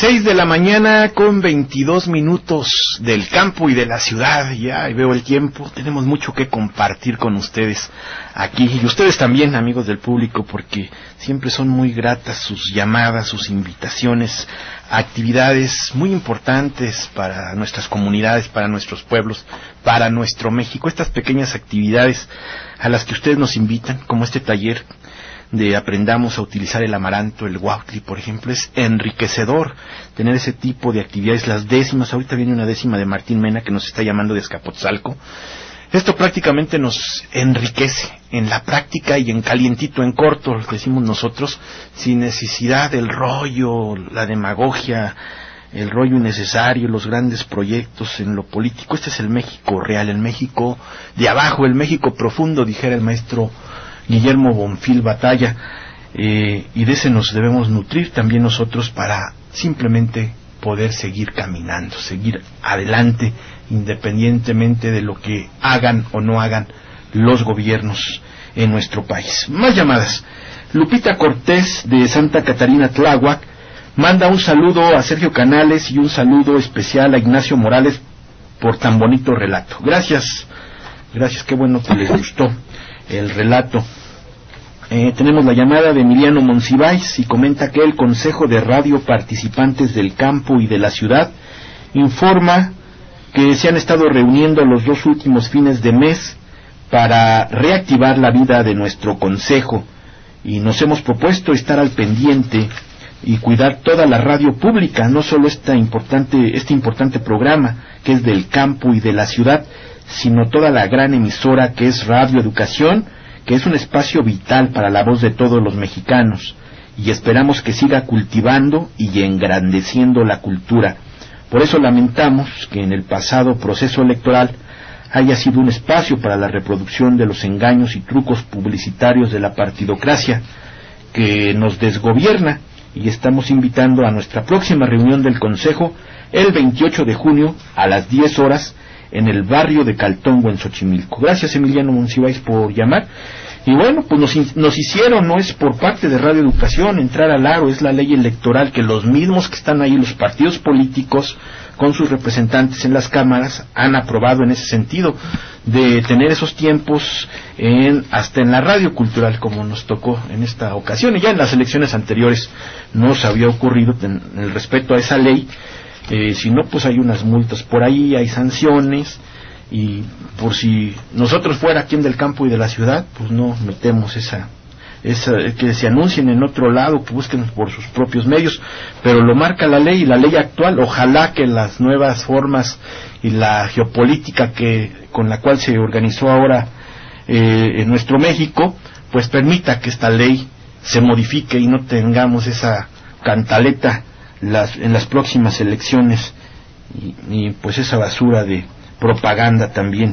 6 de la mañana con 22 minutos del campo y de la ciudad. Ya veo el tiempo, tenemos mucho que compartir con ustedes aquí, y ustedes también, amigos del público, porque siempre son muy gratas sus llamadas, sus invitaciones, actividades muy importantes para nuestras comunidades, para nuestros pueblos, para nuestro México. Estas pequeñas actividades a las que ustedes nos invitan, como este taller de aprendamos a utilizar el amaranto, el huautli, por ejemplo, es enriquecedor tener ese tipo de actividades. Las décimas, ahorita viene una décima de Martín Mena que nos está llamando de Azcapotzalco. Esto prácticamente nos enriquece en la práctica y en calientito, en corto, lo decimos nosotros, sin necesidad del rollo, la demagogia, el rollo innecesario, los grandes proyectos en lo político. Este es el México real, el México de abajo, el México profundo, dijera el maestro Guillermo Bonfil Batalla, y de ese nos debemos nutrir también nosotros para simplemente poder seguir caminando, seguir adelante, independientemente de lo que hagan o no hagan los gobiernos en nuestro país. Más llamadas. Lupita Cortés de Santa Catarina Tláhuac manda un saludo a Sergio Canales y un saludo especial a Ignacio Morales por tan bonito relato. Gracias, qué bueno que les gustó el relato. Tenemos la llamada de Emiliano Monsiváis y comenta que el Consejo de Radio Participantes del Campo y de la Ciudad informa que se han estado reuniendo los 2 últimos fines de mes para reactivar la vida de nuestro consejo, y nos hemos propuesto estar al pendiente y cuidar toda la radio pública, no solo este importante programa que es del campo y de la ciudad, sino toda la gran emisora que es Radio Educación, que es un espacio vital para la voz de todos los mexicanos, y esperamos que siga cultivando y engrandeciendo la cultura. Por eso lamentamos que en el pasado proceso electoral haya sido un espacio para la reproducción de los engaños y trucos publicitarios de la partidocracia que nos desgobierna, y estamos invitando a nuestra próxima reunión del Consejo el 28 de junio a las 10 horas en el barrio de Caltongo, en Xochimilco. Gracias, Emiliano Monsiváis, por llamar. Y bueno, pues nos hicieron, no es por parte de Radio Educación, entrar al aro, es la ley electoral que los mismos que están ahí, los partidos políticos, con sus representantes en las cámaras, han aprobado en ese sentido, de tener esos tiempos hasta en la radio cultural, como nos tocó en esta ocasión. Y ya en las elecciones anteriores nos había ocurrido el respeto a esa ley. Si no, pues hay unas multas por ahí, hay sanciones, y por si nosotros fuera quien del campo y de la ciudad, pues no metemos esa que se anuncien en otro lado, que busquen por sus propios medios, pero lo marca la ley, y la ley actual. Ojalá que las nuevas formas y la geopolítica con la cual se organizó ahora en nuestro México, pues permita que esta ley se modifique y no tengamos esa cantaleta en las próximas elecciones, y pues esa basura de propaganda también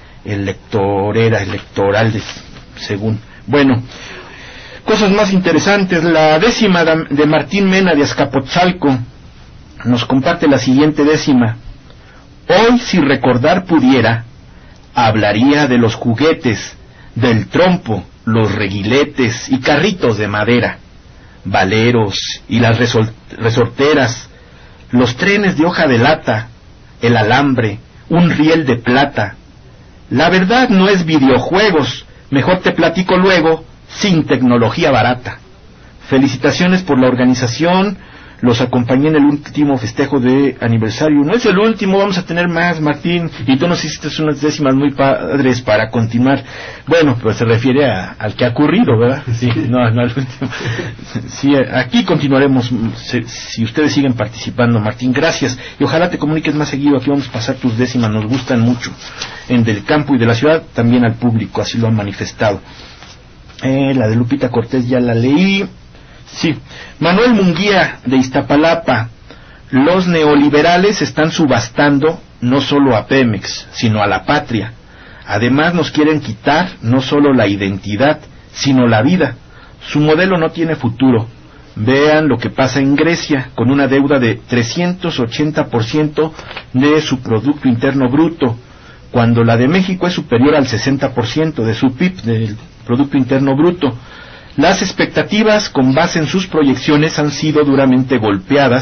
electoral según. Bueno, cosas más interesantes. La décima de Martín Mena de Azcapotzalco nos comparte la siguiente décima. Hoy, si recordar pudiera, hablaría de los juguetes, del trompo, los reguiletes y carritos de madera, valeros y las resorteras, los trenes de hoja de lata, el alambre, un riel de plata. La verdad no es videojuegos, mejor te platico luego, sin tecnología barata. Felicitaciones por la organización, los acompañé en el último festejo de aniversario. No es el último, vamos a tener más, Martín, y tú nos hiciste unas décimas muy padres para continuar. Bueno, pues se refiere al que ha ocurrido, ¿verdad? Sí, no al último. Sí, aquí continuaremos, si ustedes siguen participando, Martín, gracias, y ojalá te comuniques más seguido. Aquí vamos a pasar tus décimas, nos gustan mucho, en del campo y de la ciudad, también al público, así lo han manifestado. La de Lupita Cortés ya la leí. Sí, Manuel Munguía de Iztapalapa. Los neoliberales están subastando no solo a Pemex, sino a la patria. Además nos quieren quitar no solo la identidad, sino la vida. Su modelo no tiene futuro. Vean lo que pasa en Grecia, con una deuda de 380% de su Producto Interno Bruto, cuando la de México es superior al 60% de su PIB, del Producto Interno Bruto. Las expectativas con base en sus proyecciones han sido duramente golpeadas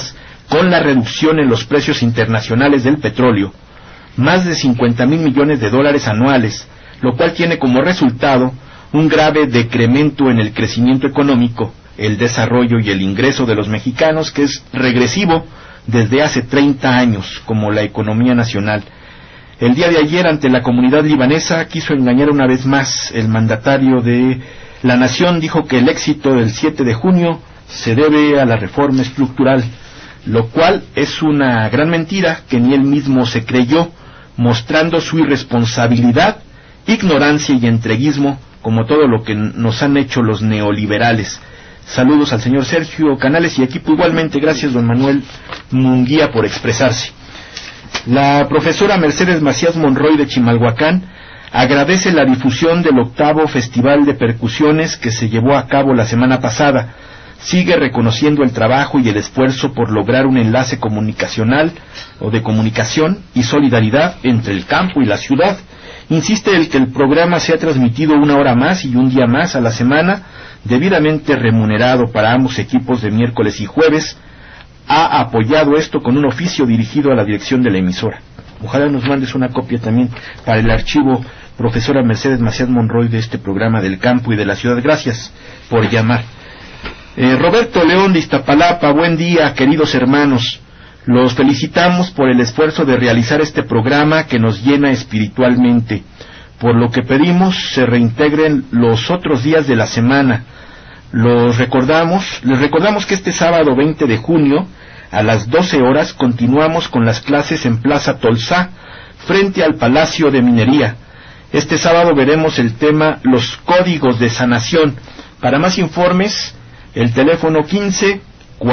con la reducción en los precios internacionales del petróleo, más de 50,000 millones de dólares anuales, lo cual tiene como resultado un grave decremento en el crecimiento económico, el desarrollo y el ingreso de los mexicanos, que es regresivo desde hace 30 años, como la economía nacional. El día de ayer, ante la comunidad libanesa, quiso engañar una vez más. El mandatario de la nación dijo que el éxito del 7 de junio se debe a la reforma estructural, lo cual es una gran mentira que ni él mismo se creyó, mostrando su irresponsabilidad, ignorancia y entreguismo, como todo lo que nos han hecho los neoliberales. Saludos al señor Sergio Canales y equipo igualmente. Gracias, don Manuel Munguía, por expresarse. La profesora Mercedes Macías Monroy de Chimalhuacán agradece la difusión del 8º Festival de Percusiones que se llevó a cabo la semana pasada. Sigue reconociendo el trabajo y el esfuerzo por lograr un enlace comunicacional o de comunicación y solidaridad entre el campo y la ciudad. Insiste en que el programa sea transmitido 1 hora más y un día más a la semana, debidamente remunerado para ambos equipos de miércoles y jueves. Ha apoyado esto con un oficio dirigido a la dirección de la emisora. Ojalá nos mandes una copia también para el archivo, profesora Mercedes Macías Monroy, de este programa del campo y de la ciudad. Gracias por llamar. Roberto León de Iztapalapa, buen día, queridos hermanos. Los felicitamos por el esfuerzo de realizar este programa que nos llena espiritualmente. Por lo que pedimos se reintegren los otros días de la semana. Les recordamos que este sábado 20 de junio, a las 12 horas, continuamos con las clases en Plaza Tolsá, frente al Palacio de Minería. Este sábado veremos el tema Los Códigos de Sanación. Para más informes, el teléfono 15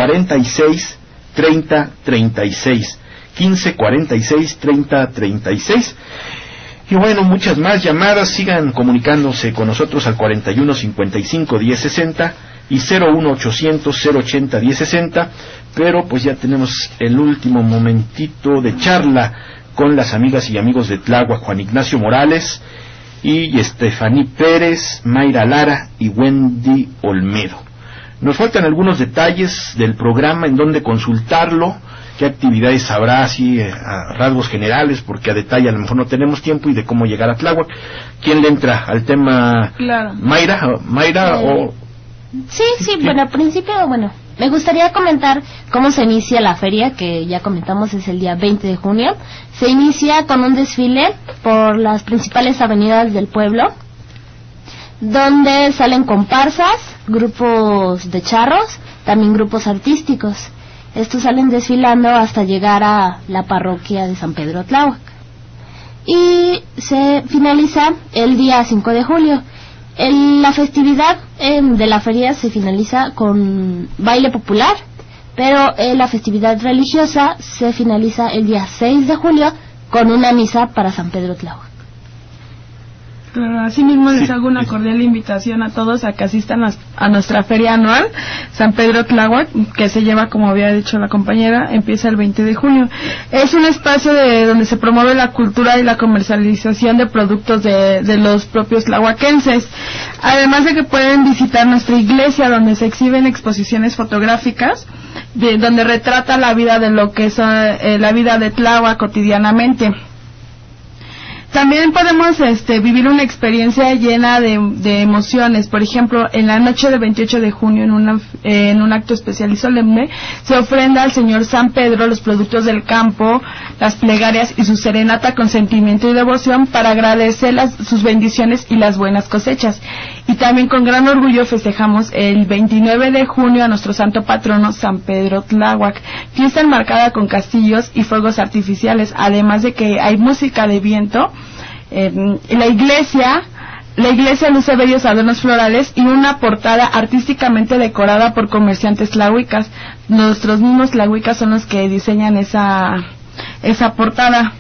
46 30 36, 15 46 30 36. Y bueno, muchas más llamadas. Sigan comunicándose con nosotros al 41 55 10 60 y 01 800 080 10 60. Pero pues ya tenemos el último momentito de charla con las amigas y amigos de Tláhuac, Juan Ignacio Morales y Estefaní Pérez, Mayra Lara y Wendy Olmedo. Nos faltan algunos detalles del programa, en dónde consultarlo, qué actividades habrá, así a rasgos generales, porque a detalle a lo mejor no tenemos tiempo, y de cómo llegar a Tláhuac. ¿Quién le entra al tema? Claro. ¿Mayra o...? Sí, bueno, al principio, me gustaría comentar cómo se inicia la feria, que ya comentamos es el día 20 de junio. Se inicia con un desfile por las principales avenidas del pueblo, donde salen comparsas, grupos de charros, también grupos artísticos. Estos salen desfilando hasta llegar a la parroquia de San Pedro Tláhuac. Y se finaliza el día 5 de julio. La festividad de la feria se finaliza con baile popular, pero la festividad religiosa se finaliza el día 6 de julio con una misa para San Pedro Tláhuac. Claro, así mismo les hago una cordial invitación a todos a que asistan a nuestra feria anual San Pedro Tláhuac, que se lleva, como había dicho la compañera, empieza el 20 de junio. Es un espacio donde se promueve la cultura y la comercialización de productos de los propios tlahuaquenses. Además de que pueden visitar nuestra iglesia, donde se exhiben exposiciones fotográficas donde retrata la vida de lo que es la vida de Tláhuac cotidianamente. También podemos vivir una experiencia llena de emociones. Por ejemplo, en la noche del 28 de junio, en un acto especial y solemne, se ofrenda al Señor San Pedro los productos del campo, las plegarias y su serenata con sentimiento y devoción para agradecer sus bendiciones y las buenas cosechas. Y también con gran orgullo festejamos el 29 de junio a nuestro santo patrono San Pedro Tláhuac, fiesta enmarcada con castillos y fuegos artificiales, además de que hay música de viento. La iglesia luce bellos adornos florales y una portada artísticamente decorada por comerciantes tlahuicas. Nuestros mismos tlahuicas son los que diseñan esa portada.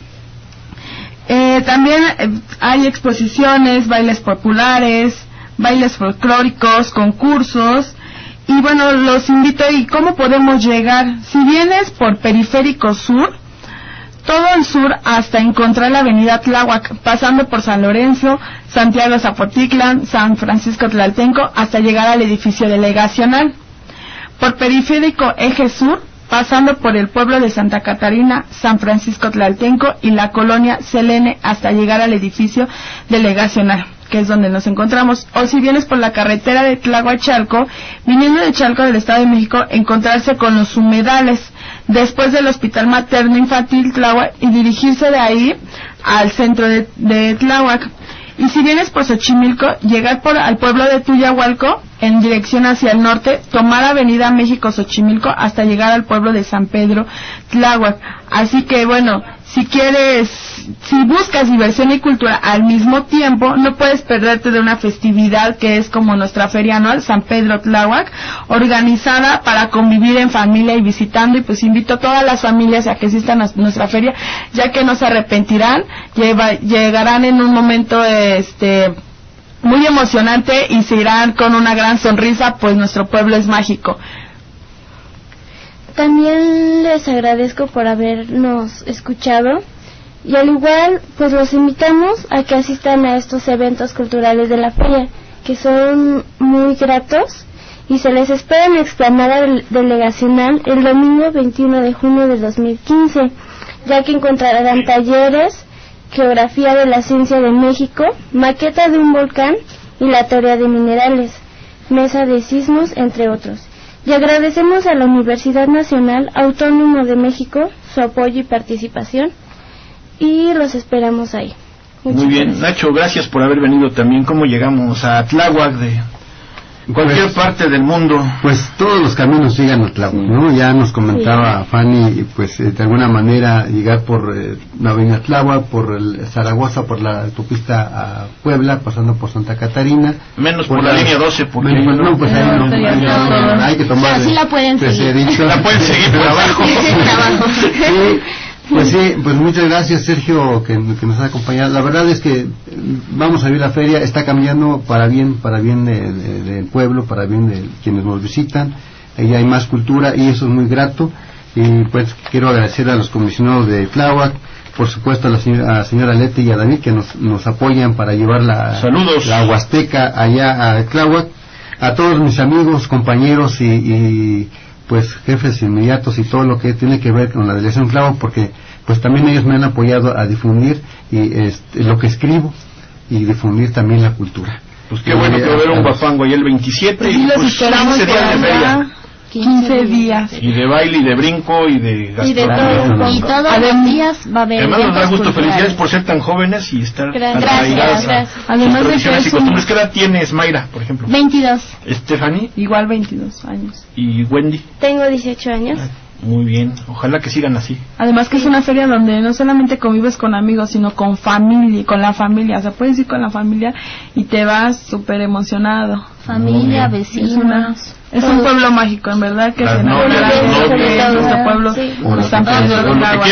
También hay exposiciones, bailes populares, bailes folclóricos, concursos. Y bueno, los invito. ¿Y cómo podemos llegar? Si vienes por Periférico Sur, todo el sur hasta encontrar la avenida Tláhuac, pasando por San Lorenzo, Santiago Zapotitlán, San Francisco Tlaltenco, hasta llegar al edificio delegacional. Por Periférico Eje Sur, pasando por el pueblo de Santa Catarina, San Francisco Tlaltenco y la colonia Selene hasta llegar al edificio delegacional, que es donde nos encontramos. O si vienes por la carretera de Tlahuachalco, viniendo de Chalco del Estado de México, encontrarse con los humedales, después del Hospital Materno Infantil Tláhuac, y dirigirse de ahí al centro de Tláhuac. Y si vienes por Xochimilco, llegar al pueblo de Tuyahualco en dirección hacia el norte, tomar Avenida México Xochimilco hasta llegar al pueblo de San Pedro Tláhuac. Así que bueno, si buscas diversión y cultura al mismo tiempo, no puedes perderte de una festividad que es como nuestra feria anual, San Pedro Tláhuac, organizada para convivir en familia y visitando, y pues invito a todas las familias a que asistan a nuestra feria, ya que no se arrepentirán, llegarán en un momento muy emocionante y se irán con una gran sonrisa, pues nuestro pueblo es mágico. También les agradezco por habernos escuchado, y al igual pues los invitamos a que asistan a estos eventos culturales de la feria, que son muy gratos, y se les espera en la explanada delegacional el domingo 21 de junio de 2015, ya que encontrarán talleres, geografía de la ciencia de México, maqueta de un volcán y la teoría de minerales, mesa de sismos, entre otros. Y agradecemos a la Universidad Nacional Autónoma de México su apoyo y participación, y los esperamos ahí. Muy bien, Nacho, gracias por haber venido también. ¿Cómo llegamos a Tláhuac de cualquier parte del mundo? Pues todos los caminos llegan a Tláhuac, ¿no? Ya nos comentaba Fanny, pues de alguna manera llegar por la avenida Tláhuac, por Zaragoza, por la autopista a Puebla, pasando por Santa Catarina. Menos por la línea 12, porque no, pues ahí no, hay que tomar. Así la pueden seguir. La pueden seguir por abajo. Sí. Pues sí, pues muchas gracias, Sergio, que nos ha acompañado. La verdad es que vamos a ver la feria, está cambiando para bien del pueblo, para bien de quienes nos visitan. Ahí hay más cultura y eso es muy grato. Y pues quiero agradecer a los comisionados de Tláhuac, por supuesto a la señora Leti y a David, que nos apoyan para llevar la Huasteca allá a Tláhuac. A todos mis amigos, compañeros y pues jefes inmediatos y todo lo que tiene que ver con la delegación Tláhuac, porque pues también ellos me han apoyado a difundir lo que escribo y difundir también la cultura. Pues qué bueno que va a haber un guapango ahí el 27 y pues 15 días de feria. 15 días. Y de baile y de brinco y de gastronomía. Y todos los días va a haber. Además nos da gusto, felicidades por ser tan jóvenes y estar Gracias. Además de que y costumbres. ¿Qué edad tienes, Mayra, por ejemplo? 22. Stephanie. Igual 22 años. ¿Y Wendy? Tengo 18 años. Muy bien, ojalá que sigan así. Además que es una feria donde no solamente convives con amigos, sino con familia, con la familia. O sea, puedes ir con la familia y te vas súper emocionado. Familia, vecinos. Es un pueblo mágico, en verdad, que se enamora de nuestro pueblo. San Pedro de Tláhuac.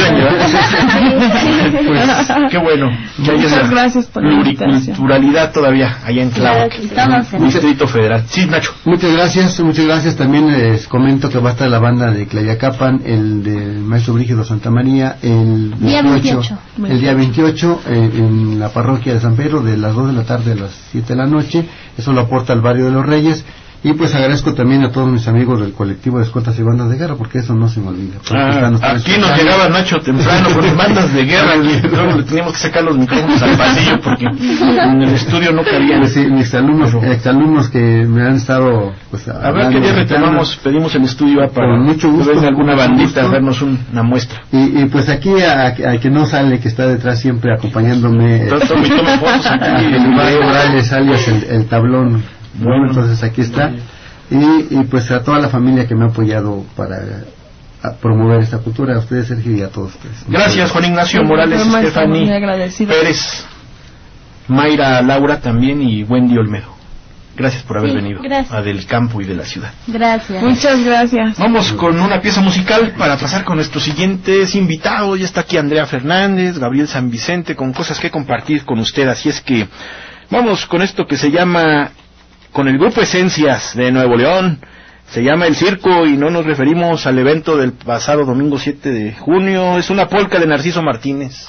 Pues qué bueno. Muchas gracias por la invitación. Pluralidad todavía allá en Tláhuac, Distrito Federal. Sí, Nacho. Muchas gracias. También les comento que va a estar la banda de Tlayacapan, el del Maestro Brígido Santa María, el día 28 en la parroquia de San Pedro, de las 2 de la tarde a las 7 de la noche. Eso lo aporta el Barrio de los Reyes. Y pues agradezco también a todos mis amigos del colectivo de escoltas y bandas de guerra, porque eso no se me olvida. Aquí nos llegaba Nacho temprano con bandas de guerra, y luego le teníamos que sacar los micrófonos al pasillo porque en el estudio no cabían. Pues sí, mis exalumnos que me han estado pues a ver qué día retomamos, pedimos el estudio para con mucho gusto, ver alguna bandita a vernos una muestra. Y pues aquí a que no sale, que está detrás siempre acompañándome, el Mario Morales alias el tablón. Bueno, entonces aquí está. Y pues a toda la familia que me ha apoyado para promover esta cultura, a ustedes, Sergio, y a todos ustedes. Gracias, Juan Ignacio Morales, Stephanie Pérez, Mayra Laura también y Wendy Olmedo. Gracias por haber venido a Del Campo y de la Ciudad. Gracias. Muchas gracias. Vamos con una pieza musical para pasar con nuestros siguientes invitados. Ya está aquí Andrea Fernández, Gabriel San Vicente, con cosas que compartir con usted. Así es que vamos con esto que se llama, con el grupo Esencias de Nuevo León, se llama El Circo, y no nos referimos al evento del pasado domingo 7 de junio, es una polca de Narciso Martínez.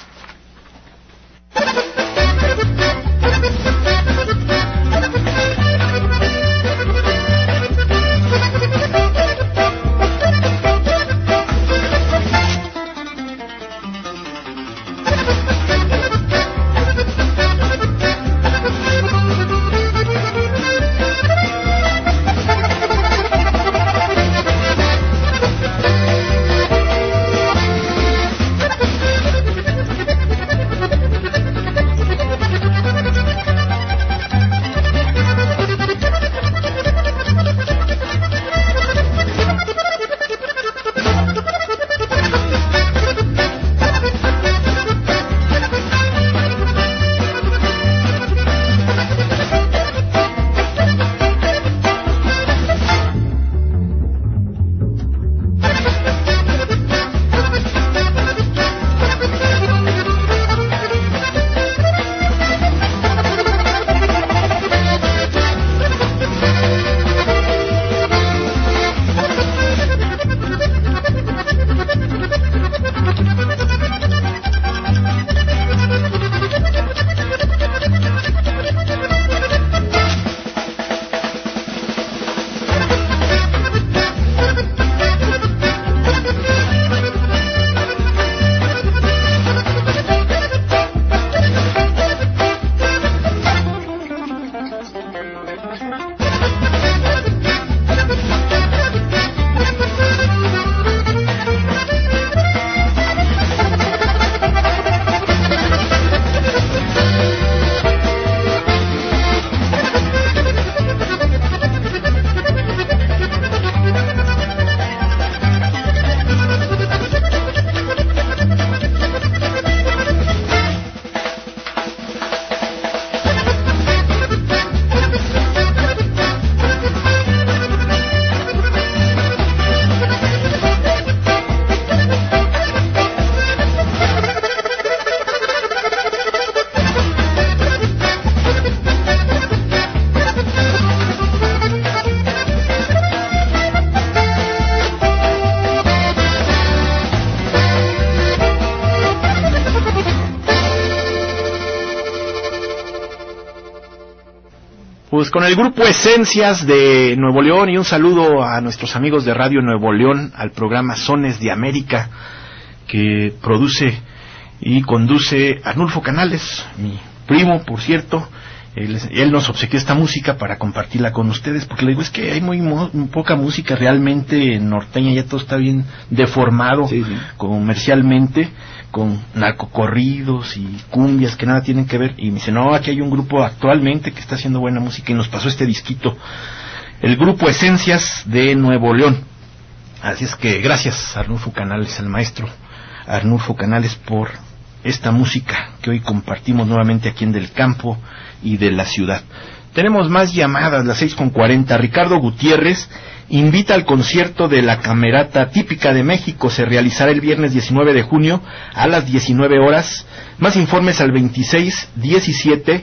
Pues con el grupo Esencias de Nuevo León, y un saludo a nuestros amigos de Radio Nuevo León, al programa Sones de América, que produce y conduce Arnulfo Canales, mi primo, por cierto. Él nos obsequió esta música para compartirla con ustedes, porque le digo, es que hay muy poca música realmente norteña, ya todo está bien deformado, sí. Comercialmente, con narcocorridos y cumbias que nada tienen que ver. Y me dice, no, aquí hay un grupo actualmente que está haciendo buena música, y nos pasó este disquito, el grupo Esencias de Nuevo León. Así es que gracias, Arnulfo Canales, el maestro Arnulfo Canales, por esta música que hoy compartimos nuevamente aquí en Del Campo y de la Ciudad. Tenemos más llamadas, las 6:40. Ricardo Gutiérrez invita al concierto de la Camerata Típica de México. Se realizará el viernes 19 de junio a las 19 horas. Más informes al 26 17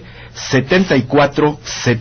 74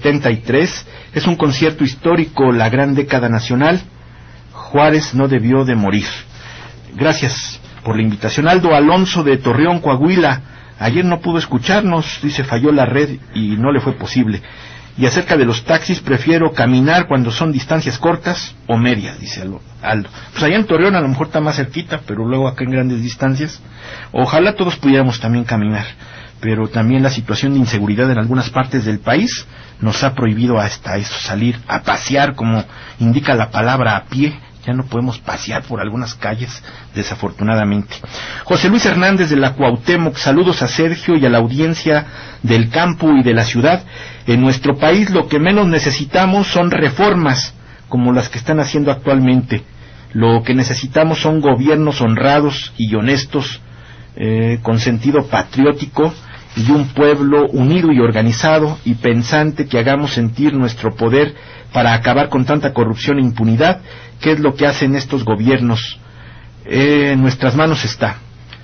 73. Es un concierto histórico, la gran década nacional. Juárez no debió de morir. Gracias por la invitación. Aldo Alonso de Torreón, Coahuila. Ayer no pudo escucharnos, dice, falló la red y no le fue posible. Y acerca de los taxis, prefiero caminar cuando son distancias cortas o medias, dice Aldo. Pues allá en Torreón a lo mejor está más cerquita, pero luego acá en grandes distancias. Ojalá todos pudiéramos también caminar, pero también la situación de inseguridad en algunas partes del país nos ha prohibido hasta eso, salir a pasear, como indica la palabra, a pie. Ya no podemos pasear por algunas calles, desafortunadamente. José Luis Hernández de la Cuauhtémoc, saludos a Sergio y a la audiencia del campo y de la ciudad. En nuestro país lo que menos necesitamos son reformas, como las que están haciendo actualmente. Lo que necesitamos son gobiernos honrados y honestos, con sentido patriótico, y un pueblo unido y organizado y pensante, que hagamos sentir nuestro poder para acabar con tanta corrupción e impunidad. ¿Qué es lo que hacen estos gobiernos? En nuestras manos está.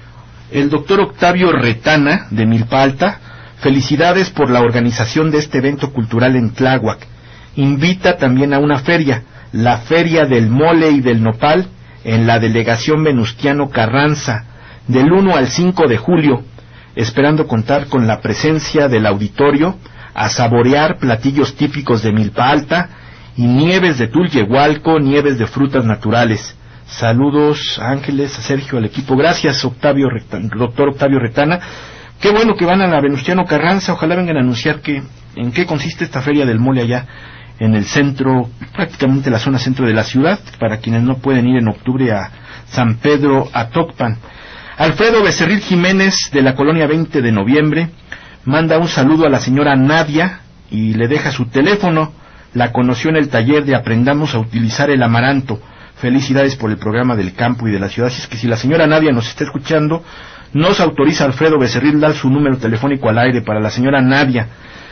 El doctor Octavio Retana, de Milpa Alta, felicidades por la organización de este evento cultural en Tláhuac. Invita también a una feria, la Feria del Mole y del Nopal, en la delegación Venustiano Carranza, del 1 al 5 de julio, esperando contar con la presencia del auditorio, a saborear platillos típicos de Milpa Alta y nieves de Tulyehualco, nieves de frutas naturales. Saludos a Ángeles, a Sergio, al equipo. Gracias, doctor Octavio Retana. Qué bueno que van a la Venustiano Carranza. Ojalá vengan a anunciar en qué consiste esta Feria del Mole allá en el centro, prácticamente la zona centro de la ciudad, para quienes no pueden ir en octubre a San Pedro Atocpan. Alfredo Becerril Jiménez, de la colonia 20 de noviembre, manda un saludo a la señora Nadia y le deja su teléfono. La conoció en el taller de Aprendamos a Utilizar el Amaranto. Felicidades por el programa del campo y de la ciudad. Así es que si la señora Nadia nos está escuchando, nos autoriza Alfredo Becerril dar su número telefónico al aire para la señora Nadia.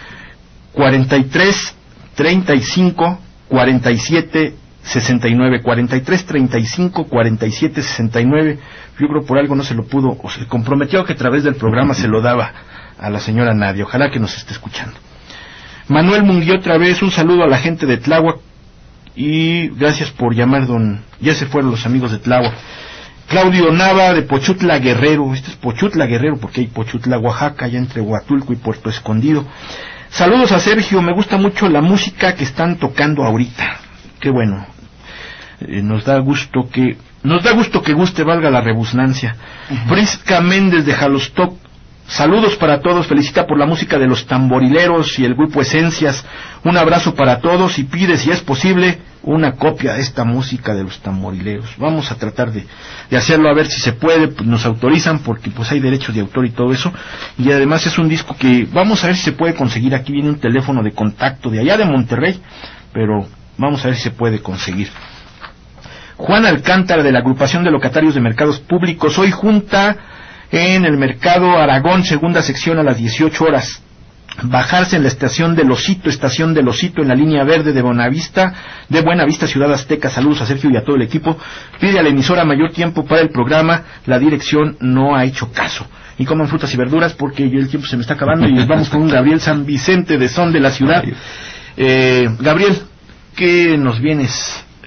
43 35 47 69, 43 35 47 69. Yo creo por algo no se lo pudo, o se comprometió que a través del programa se lo daba a la señora Nadia. Ojalá que nos esté escuchando. Manuel Munguía, otra vez un saludo a la gente de Tláhuac y gracias por llamar, ya se fueron los amigos de Tláhuac. Claudio Nava, de Pochutla Guerrero. Este es Pochutla Guerrero porque hay Pochutla Oaxaca, allá entre Huatulco y Puerto Escondido. Saludos a Sergio, me gusta mucho la música que están tocando ahorita. Qué bueno. Nos da gusto que guste, valga la rebusnancia. Prisca Méndez de Jalostoc, saludos para todos, felicita por la música de los tamborileros y el grupo Esencias. Un abrazo para todos y pide, si es posible, una copia de esta música de los tamborileros. Vamos a tratar de hacerlo, a ver si se puede, pues nos autorizan, porque pues hay derechos de autor y todo eso, y además es un disco que vamos a ver si se puede conseguir. Aquí viene un teléfono de contacto de allá de Monterrey, pero vamos a ver si se puede conseguir. Juan Alcántara, de la agrupación de locatarios de mercados públicos, hoy junta en el Mercado Aragón, segunda sección, a las 18 horas. Bajarse en la estación del Osito, en la línea verde de Buenavista, Ciudad Azteca. Saludos a Sergio y a todo el equipo. Pide a la emisora mayor tiempo para el programa, la dirección no ha hecho caso. Y coman frutas y verduras porque el tiempo se me está acabando y nos vamos con un Gabriel San Vicente de Son de la Ciudad. Gabriel, ¿qué nos vienes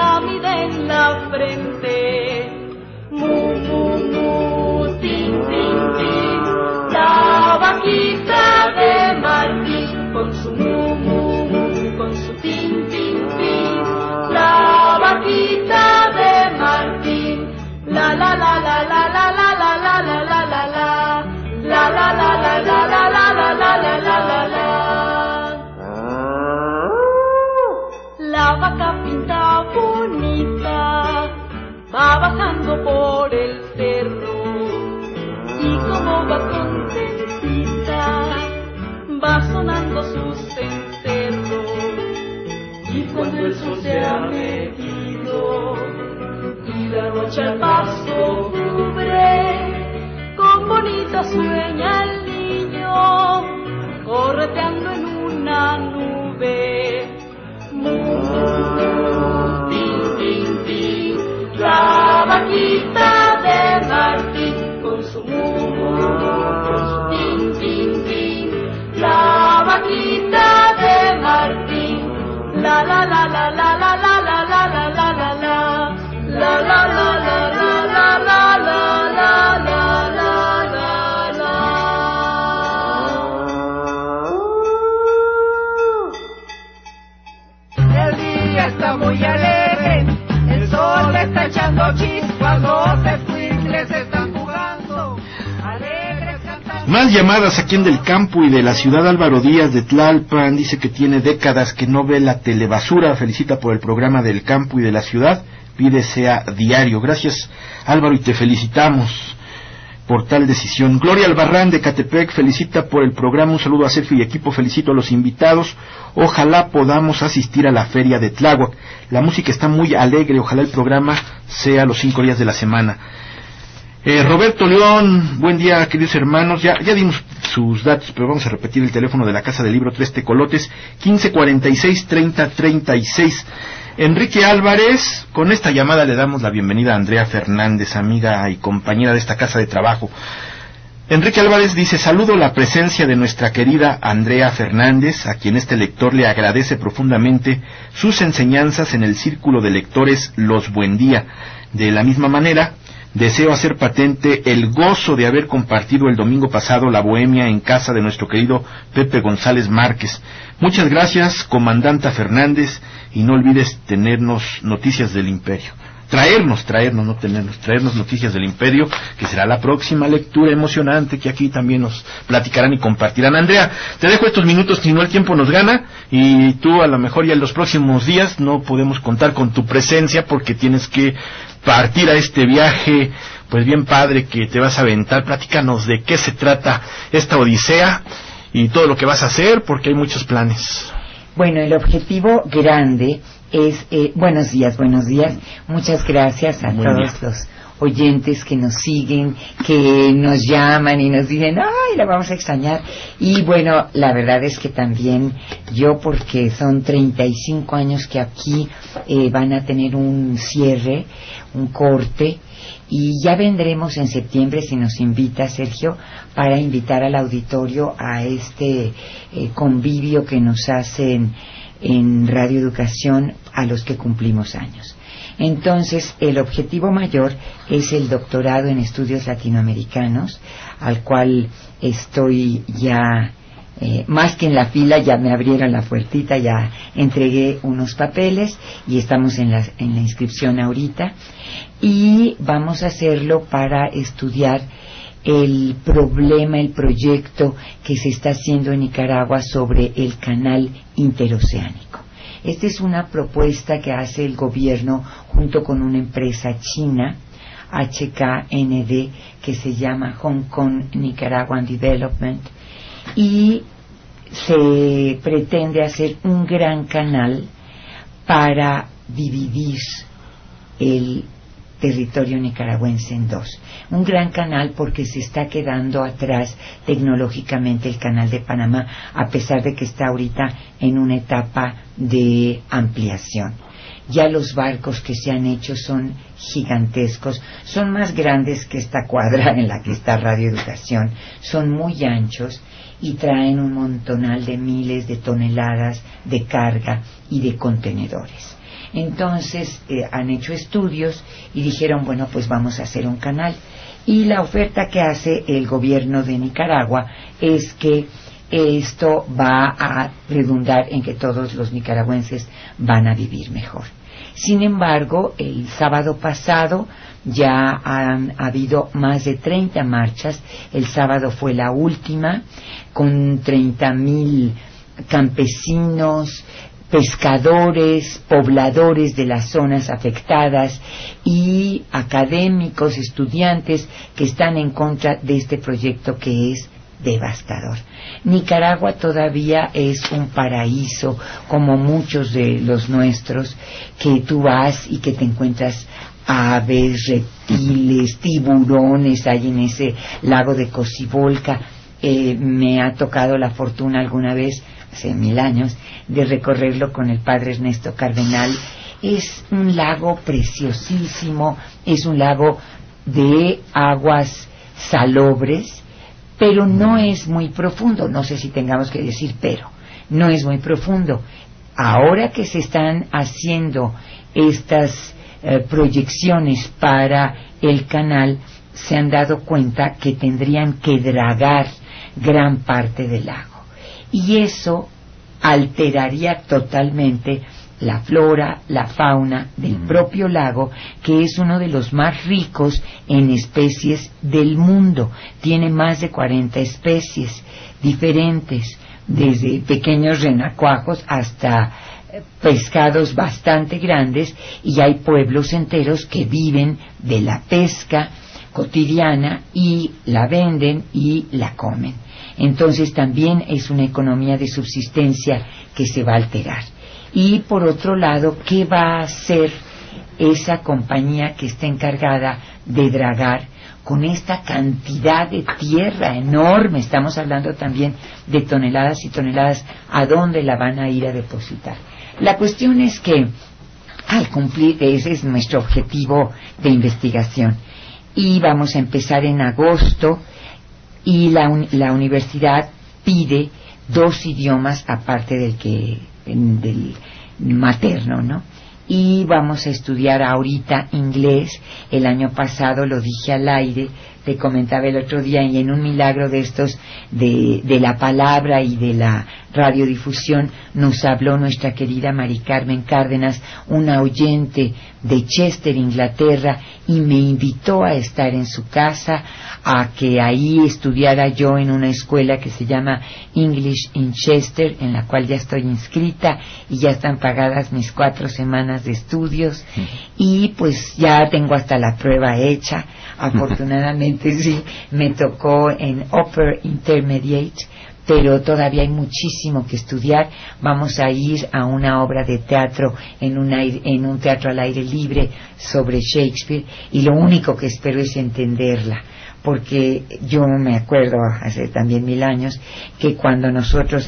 la mide en la frente. Mu, mu, mu, tin, tin, tin. La vaquita de Martín con su mu, mu, mu, con su tin, tin, tin. La vaquita de Martín. La la la la la la la la la la la la la. La la la la la la la la la la la la. La vaca pinta bonita va bajando por el cerro y como va contentita va sonando su cencerro. Y cuando el sol se ha metido y la noche al paso cubre, con bonita sueña el niño correteando en una nube. Tin, tin, tin. La vaquita de Martín con su mu, con su tin, tin, tin. La vaquita de Martín. La la la la la la la la la la la la la. La la la la la la la la la la la la. El día está muy alegre, el sol está echando chispas, los escuincles están jugando, alegres cantando. Más llamadas aquí en Del Campo y de la ciudad. Álvaro Díaz de Tlalpan dice que tiene décadas que no ve la telebasura, felicita por el programa Del Campo y de la ciudad, pide sea diario. Gracias, Álvaro, y te felicitamos por tal decisión. Gloria Albarrán de Catepec felicita por el programa. Un saludo a Sergio y equipo, felicito a los invitados. Ojalá podamos asistir a la feria de Tláhuac. La música está muy alegre, ojalá el programa sea los 5 días de la semana. Roberto León, buen día, queridos hermanos. Ya dimos sus datos, pero vamos a repetir el teléfono de la Casa del Libro, 3 Tecolotes, 1546-3036. Enrique Álvarez, con esta llamada le damos la bienvenida a Andrea Fernández, amiga y compañera de esta casa de trabajo. Enrique Álvarez dice: saludo la presencia de nuestra querida Andrea Fernández, a quien este lector le agradece profundamente sus enseñanzas en el Círculo de Lectores Los Buendía. De la misma manera, deseo hacer patente el gozo de haber compartido el domingo pasado la bohemia en casa de nuestro querido Pepe González Márquez. Muchas gracias, comandanta Fernández, y no olvides tenernos noticias del Imperio. Traernos noticias del Imperio, que será la próxima lectura emocionante que aquí también nos platicarán y compartirán. Andrea, te dejo estos minutos, si no el tiempo nos gana, y tú a lo mejor ya en los próximos días no podemos contar con tu presencia porque tienes que partir a este viaje, pues bien padre que te vas a aventar. Platícanos de qué se trata esta odisea y todo lo que vas a hacer, porque hay muchos planes. Bueno, el objetivo grande es, buenos días, muchas gracias a todos los oyentes que nos siguen, que nos llaman y nos dicen, ay, la vamos a extrañar. Y bueno, la verdad es que también yo, porque son 35 años que aquí van a tener un cierre, un corte, y ya vendremos en septiembre, si nos invita Sergio, para invitar al auditorio a este convivio que nos hacen en Radio Educación a los que cumplimos años. Entonces, el objetivo mayor es el doctorado en estudios latinoamericanos, al cual estoy ya, más que en la fila, ya me abrieron la puertita, ya entregué unos papeles y estamos en la inscripción ahorita, y vamos a hacerlo para estudiar el problema, el proyecto que se está haciendo en Nicaragua sobre el canal interoceánico. Esta es una propuesta que hace el gobierno junto con una empresa china, HKND, que se llama Hong Kong Nicaraguan Development, y se pretende hacer un gran canal para dividir el territorio nicaragüense en dos. Un gran canal porque se está quedando atrás tecnológicamente el canal de Panamá, a pesar de que está ahorita en una etapa de ampliación. Ya los barcos que se han hecho son gigantescos, son más grandes que esta cuadra en la que está Radio Educación, son muy anchos y traen un montonal de miles de toneladas de carga y de contenedores. Entonces han hecho estudios y dijeron, bueno, pues vamos a hacer un canal. Y la oferta que hace el gobierno de Nicaragua es que esto va a redundar en que todos los nicaragüenses van a vivir mejor. Sin embargo, el sábado pasado ya han habido más de 30 marchas. El sábado fue la última, con 30,000 campesinos, pescadores, pobladores de las zonas afectadas y académicos, estudiantes que están en contra de este proyecto que es devastador. Nicaragua todavía es un paraíso, como muchos de los nuestros, que tú vas y que te encuentras aves, reptiles, tiburones, hay en ese lago de Cocibolca. Me ha tocado la fortuna alguna vez, hace 1000 años, de recorrerlo con el padre Ernesto Cardenal. Es un lago preciosísimo, es un lago de aguas salobres, pero no es muy profundo. No sé si tengamos que decir pero, no es muy profundo. Ahora que se están haciendo estas proyecciones para el canal, se han dado cuenta que tendrían que dragar gran parte del lago, y eso alteraría totalmente la flora, la fauna del propio lago, que es uno de los más ricos en especies del mundo. Tiene más de 40 especies diferentes, desde pequeños renacuajos hasta pescados bastante grandes, y hay pueblos enteros que viven de la pesca cotidiana y la venden y la comen. Entonces también es una economía de subsistencia que se va a alterar. Y por otro lado, ¿qué va a hacer esa compañía que está encargada de dragar con esta cantidad de tierra enorme? Estamos hablando también de toneladas y toneladas. ¿A dónde la van a ir a depositar? La cuestión es que al cumplir, ese es nuestro objetivo de investigación, y vamos a empezar en agosto, y la universidad pide 2 idiomas aparte del materno, ¿no? Y vamos a estudiar ahorita inglés. El año pasado, lo dije al aire, te comentaba el otro día, y en un milagro de estos de la palabra y de la radiodifusión, nos habló nuestra querida Mari Carmen Cárdenas, una oyente de Chester, Inglaterra, y me invitó a estar en su casa, a que ahí estudiara yo en una escuela que se llama English in Chester, en la cual ya estoy inscrita y ya están pagadas mis 4 semanas de estudios, y pues ya tengo hasta la prueba hecha. Afortunadamente sí, me tocó en Upper Intermediate, pero todavía hay muchísimo que estudiar. Vamos a ir a una obra de teatro en un teatro al aire libre sobre Shakespeare, y lo único que espero es entenderla, porque yo me acuerdo hace también 1000 años que cuando nosotros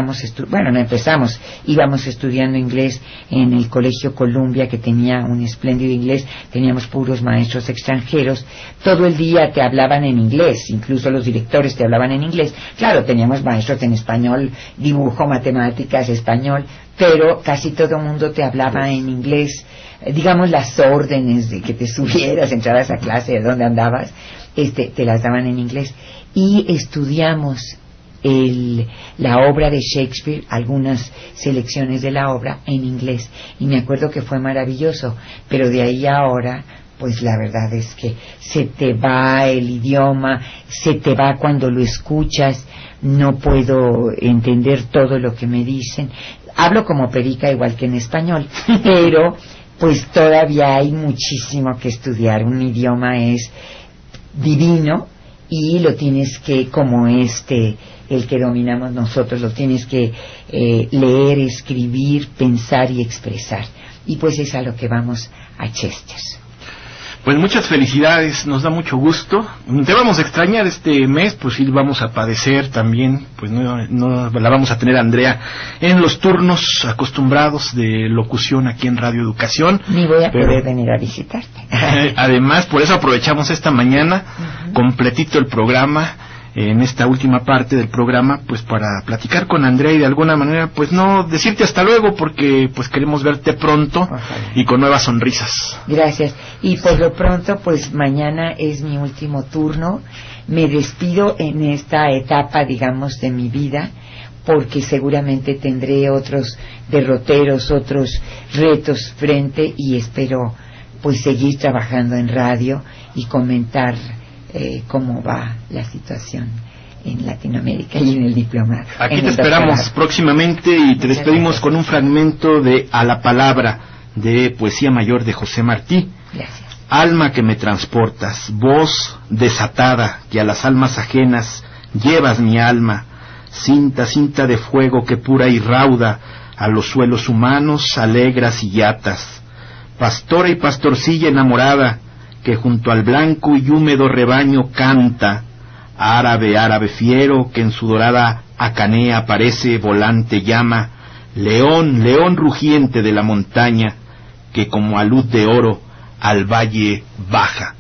íbamos estudiando inglés en el Colegio Columbia, que tenía un espléndido inglés, teníamos puros maestros extranjeros, todo el día te hablaban en inglés, incluso los directores te hablaban en inglés. Claro, teníamos maestros en español, dibujo, matemáticas, español, pero casi todo el mundo te hablaba en inglés. Digamos, las órdenes de que te subieras, entraras a clase, de dónde andabas, te las daban en inglés. Y estudiamos la obra de Shakespeare, algunas selecciones de la obra en inglés, y me acuerdo que fue maravilloso. Pero de ahí a ahora, pues la verdad es que se te va el idioma, se te va cuando lo escuchas, no puedo entender todo lo que me dicen. Hablo como perica, igual que en español, pero pues todavía hay muchísimo que estudiar. Un idioma es divino y lo tienes que, como el que dominamos nosotros, lo tienes que leer, escribir, pensar y expresar. Y pues es a lo que vamos a Chester. Pues muchas felicidades, nos da mucho gusto. Te vamos a extrañar este mes, pues sí vamos a padecer también, pues no la vamos a tener a Andrea en los turnos acostumbrados de locución aquí en Radio Educación. Ni voy a poder venir a visitarte. Además, por eso aprovechamos esta mañana, completito el programa. en esta última parte del programa, pues para platicar con Andrea y de alguna manera, pues no decirte hasta luego, porque pues queremos verte pronto y con nuevas sonrisas. Gracias. Y por lo pronto, pues mañana es mi último turno. Me despido en esta etapa, digamos, de mi vida, porque seguramente tendré otros derroteros, otros retos frente, y espero pues seguir trabajando en radio y comentar cómo va la situación en Latinoamérica y en el diplomado. Aquí te esperamos próximamente y te despedimos con un fragmento de A la Palabra, de Poesía Mayor de José Martí. Gracias. Alma que me transportas, voz desatada que a las almas ajenas llevas mi alma, cinta, cinta de fuego que pura y rauda a los suelos humanos alegras y yatas, pastora y pastorcilla enamorada que junto al blanco y húmedo rebaño canta, árabe, árabe fiero que en su dorada acanea aparece volante llama, león, león rugiente de la montaña que como a luz de oro al valle baja.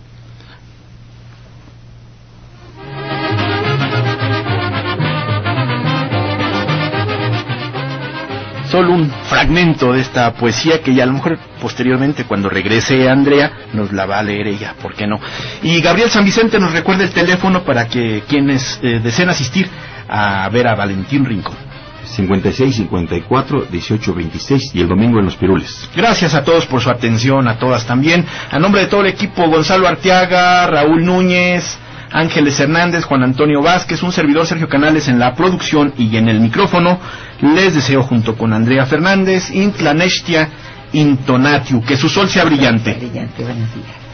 Solo un fragmento de esta poesía que ya a lo mejor posteriormente, cuando regrese Andrea, nos la va a leer ella, ¿por qué no? Y Gabriel San Vicente nos recuerda el teléfono para que quienes deseen asistir a ver a Valentín Rincón. 56 54 18 26 y el domingo en Los Pirules. Gracias a todos por su atención, a todas también. A nombre de todo el equipo, Gonzalo Arteaga, Raúl Núñez, Ángeles Hernández, Juan Antonio Vázquez, un servidor Sergio Canales en la producción y en el micrófono, les deseo junto con Andrea Fernández, Intlanestia Intonatiu, que su sol sea brillante. Brillante, buenos días.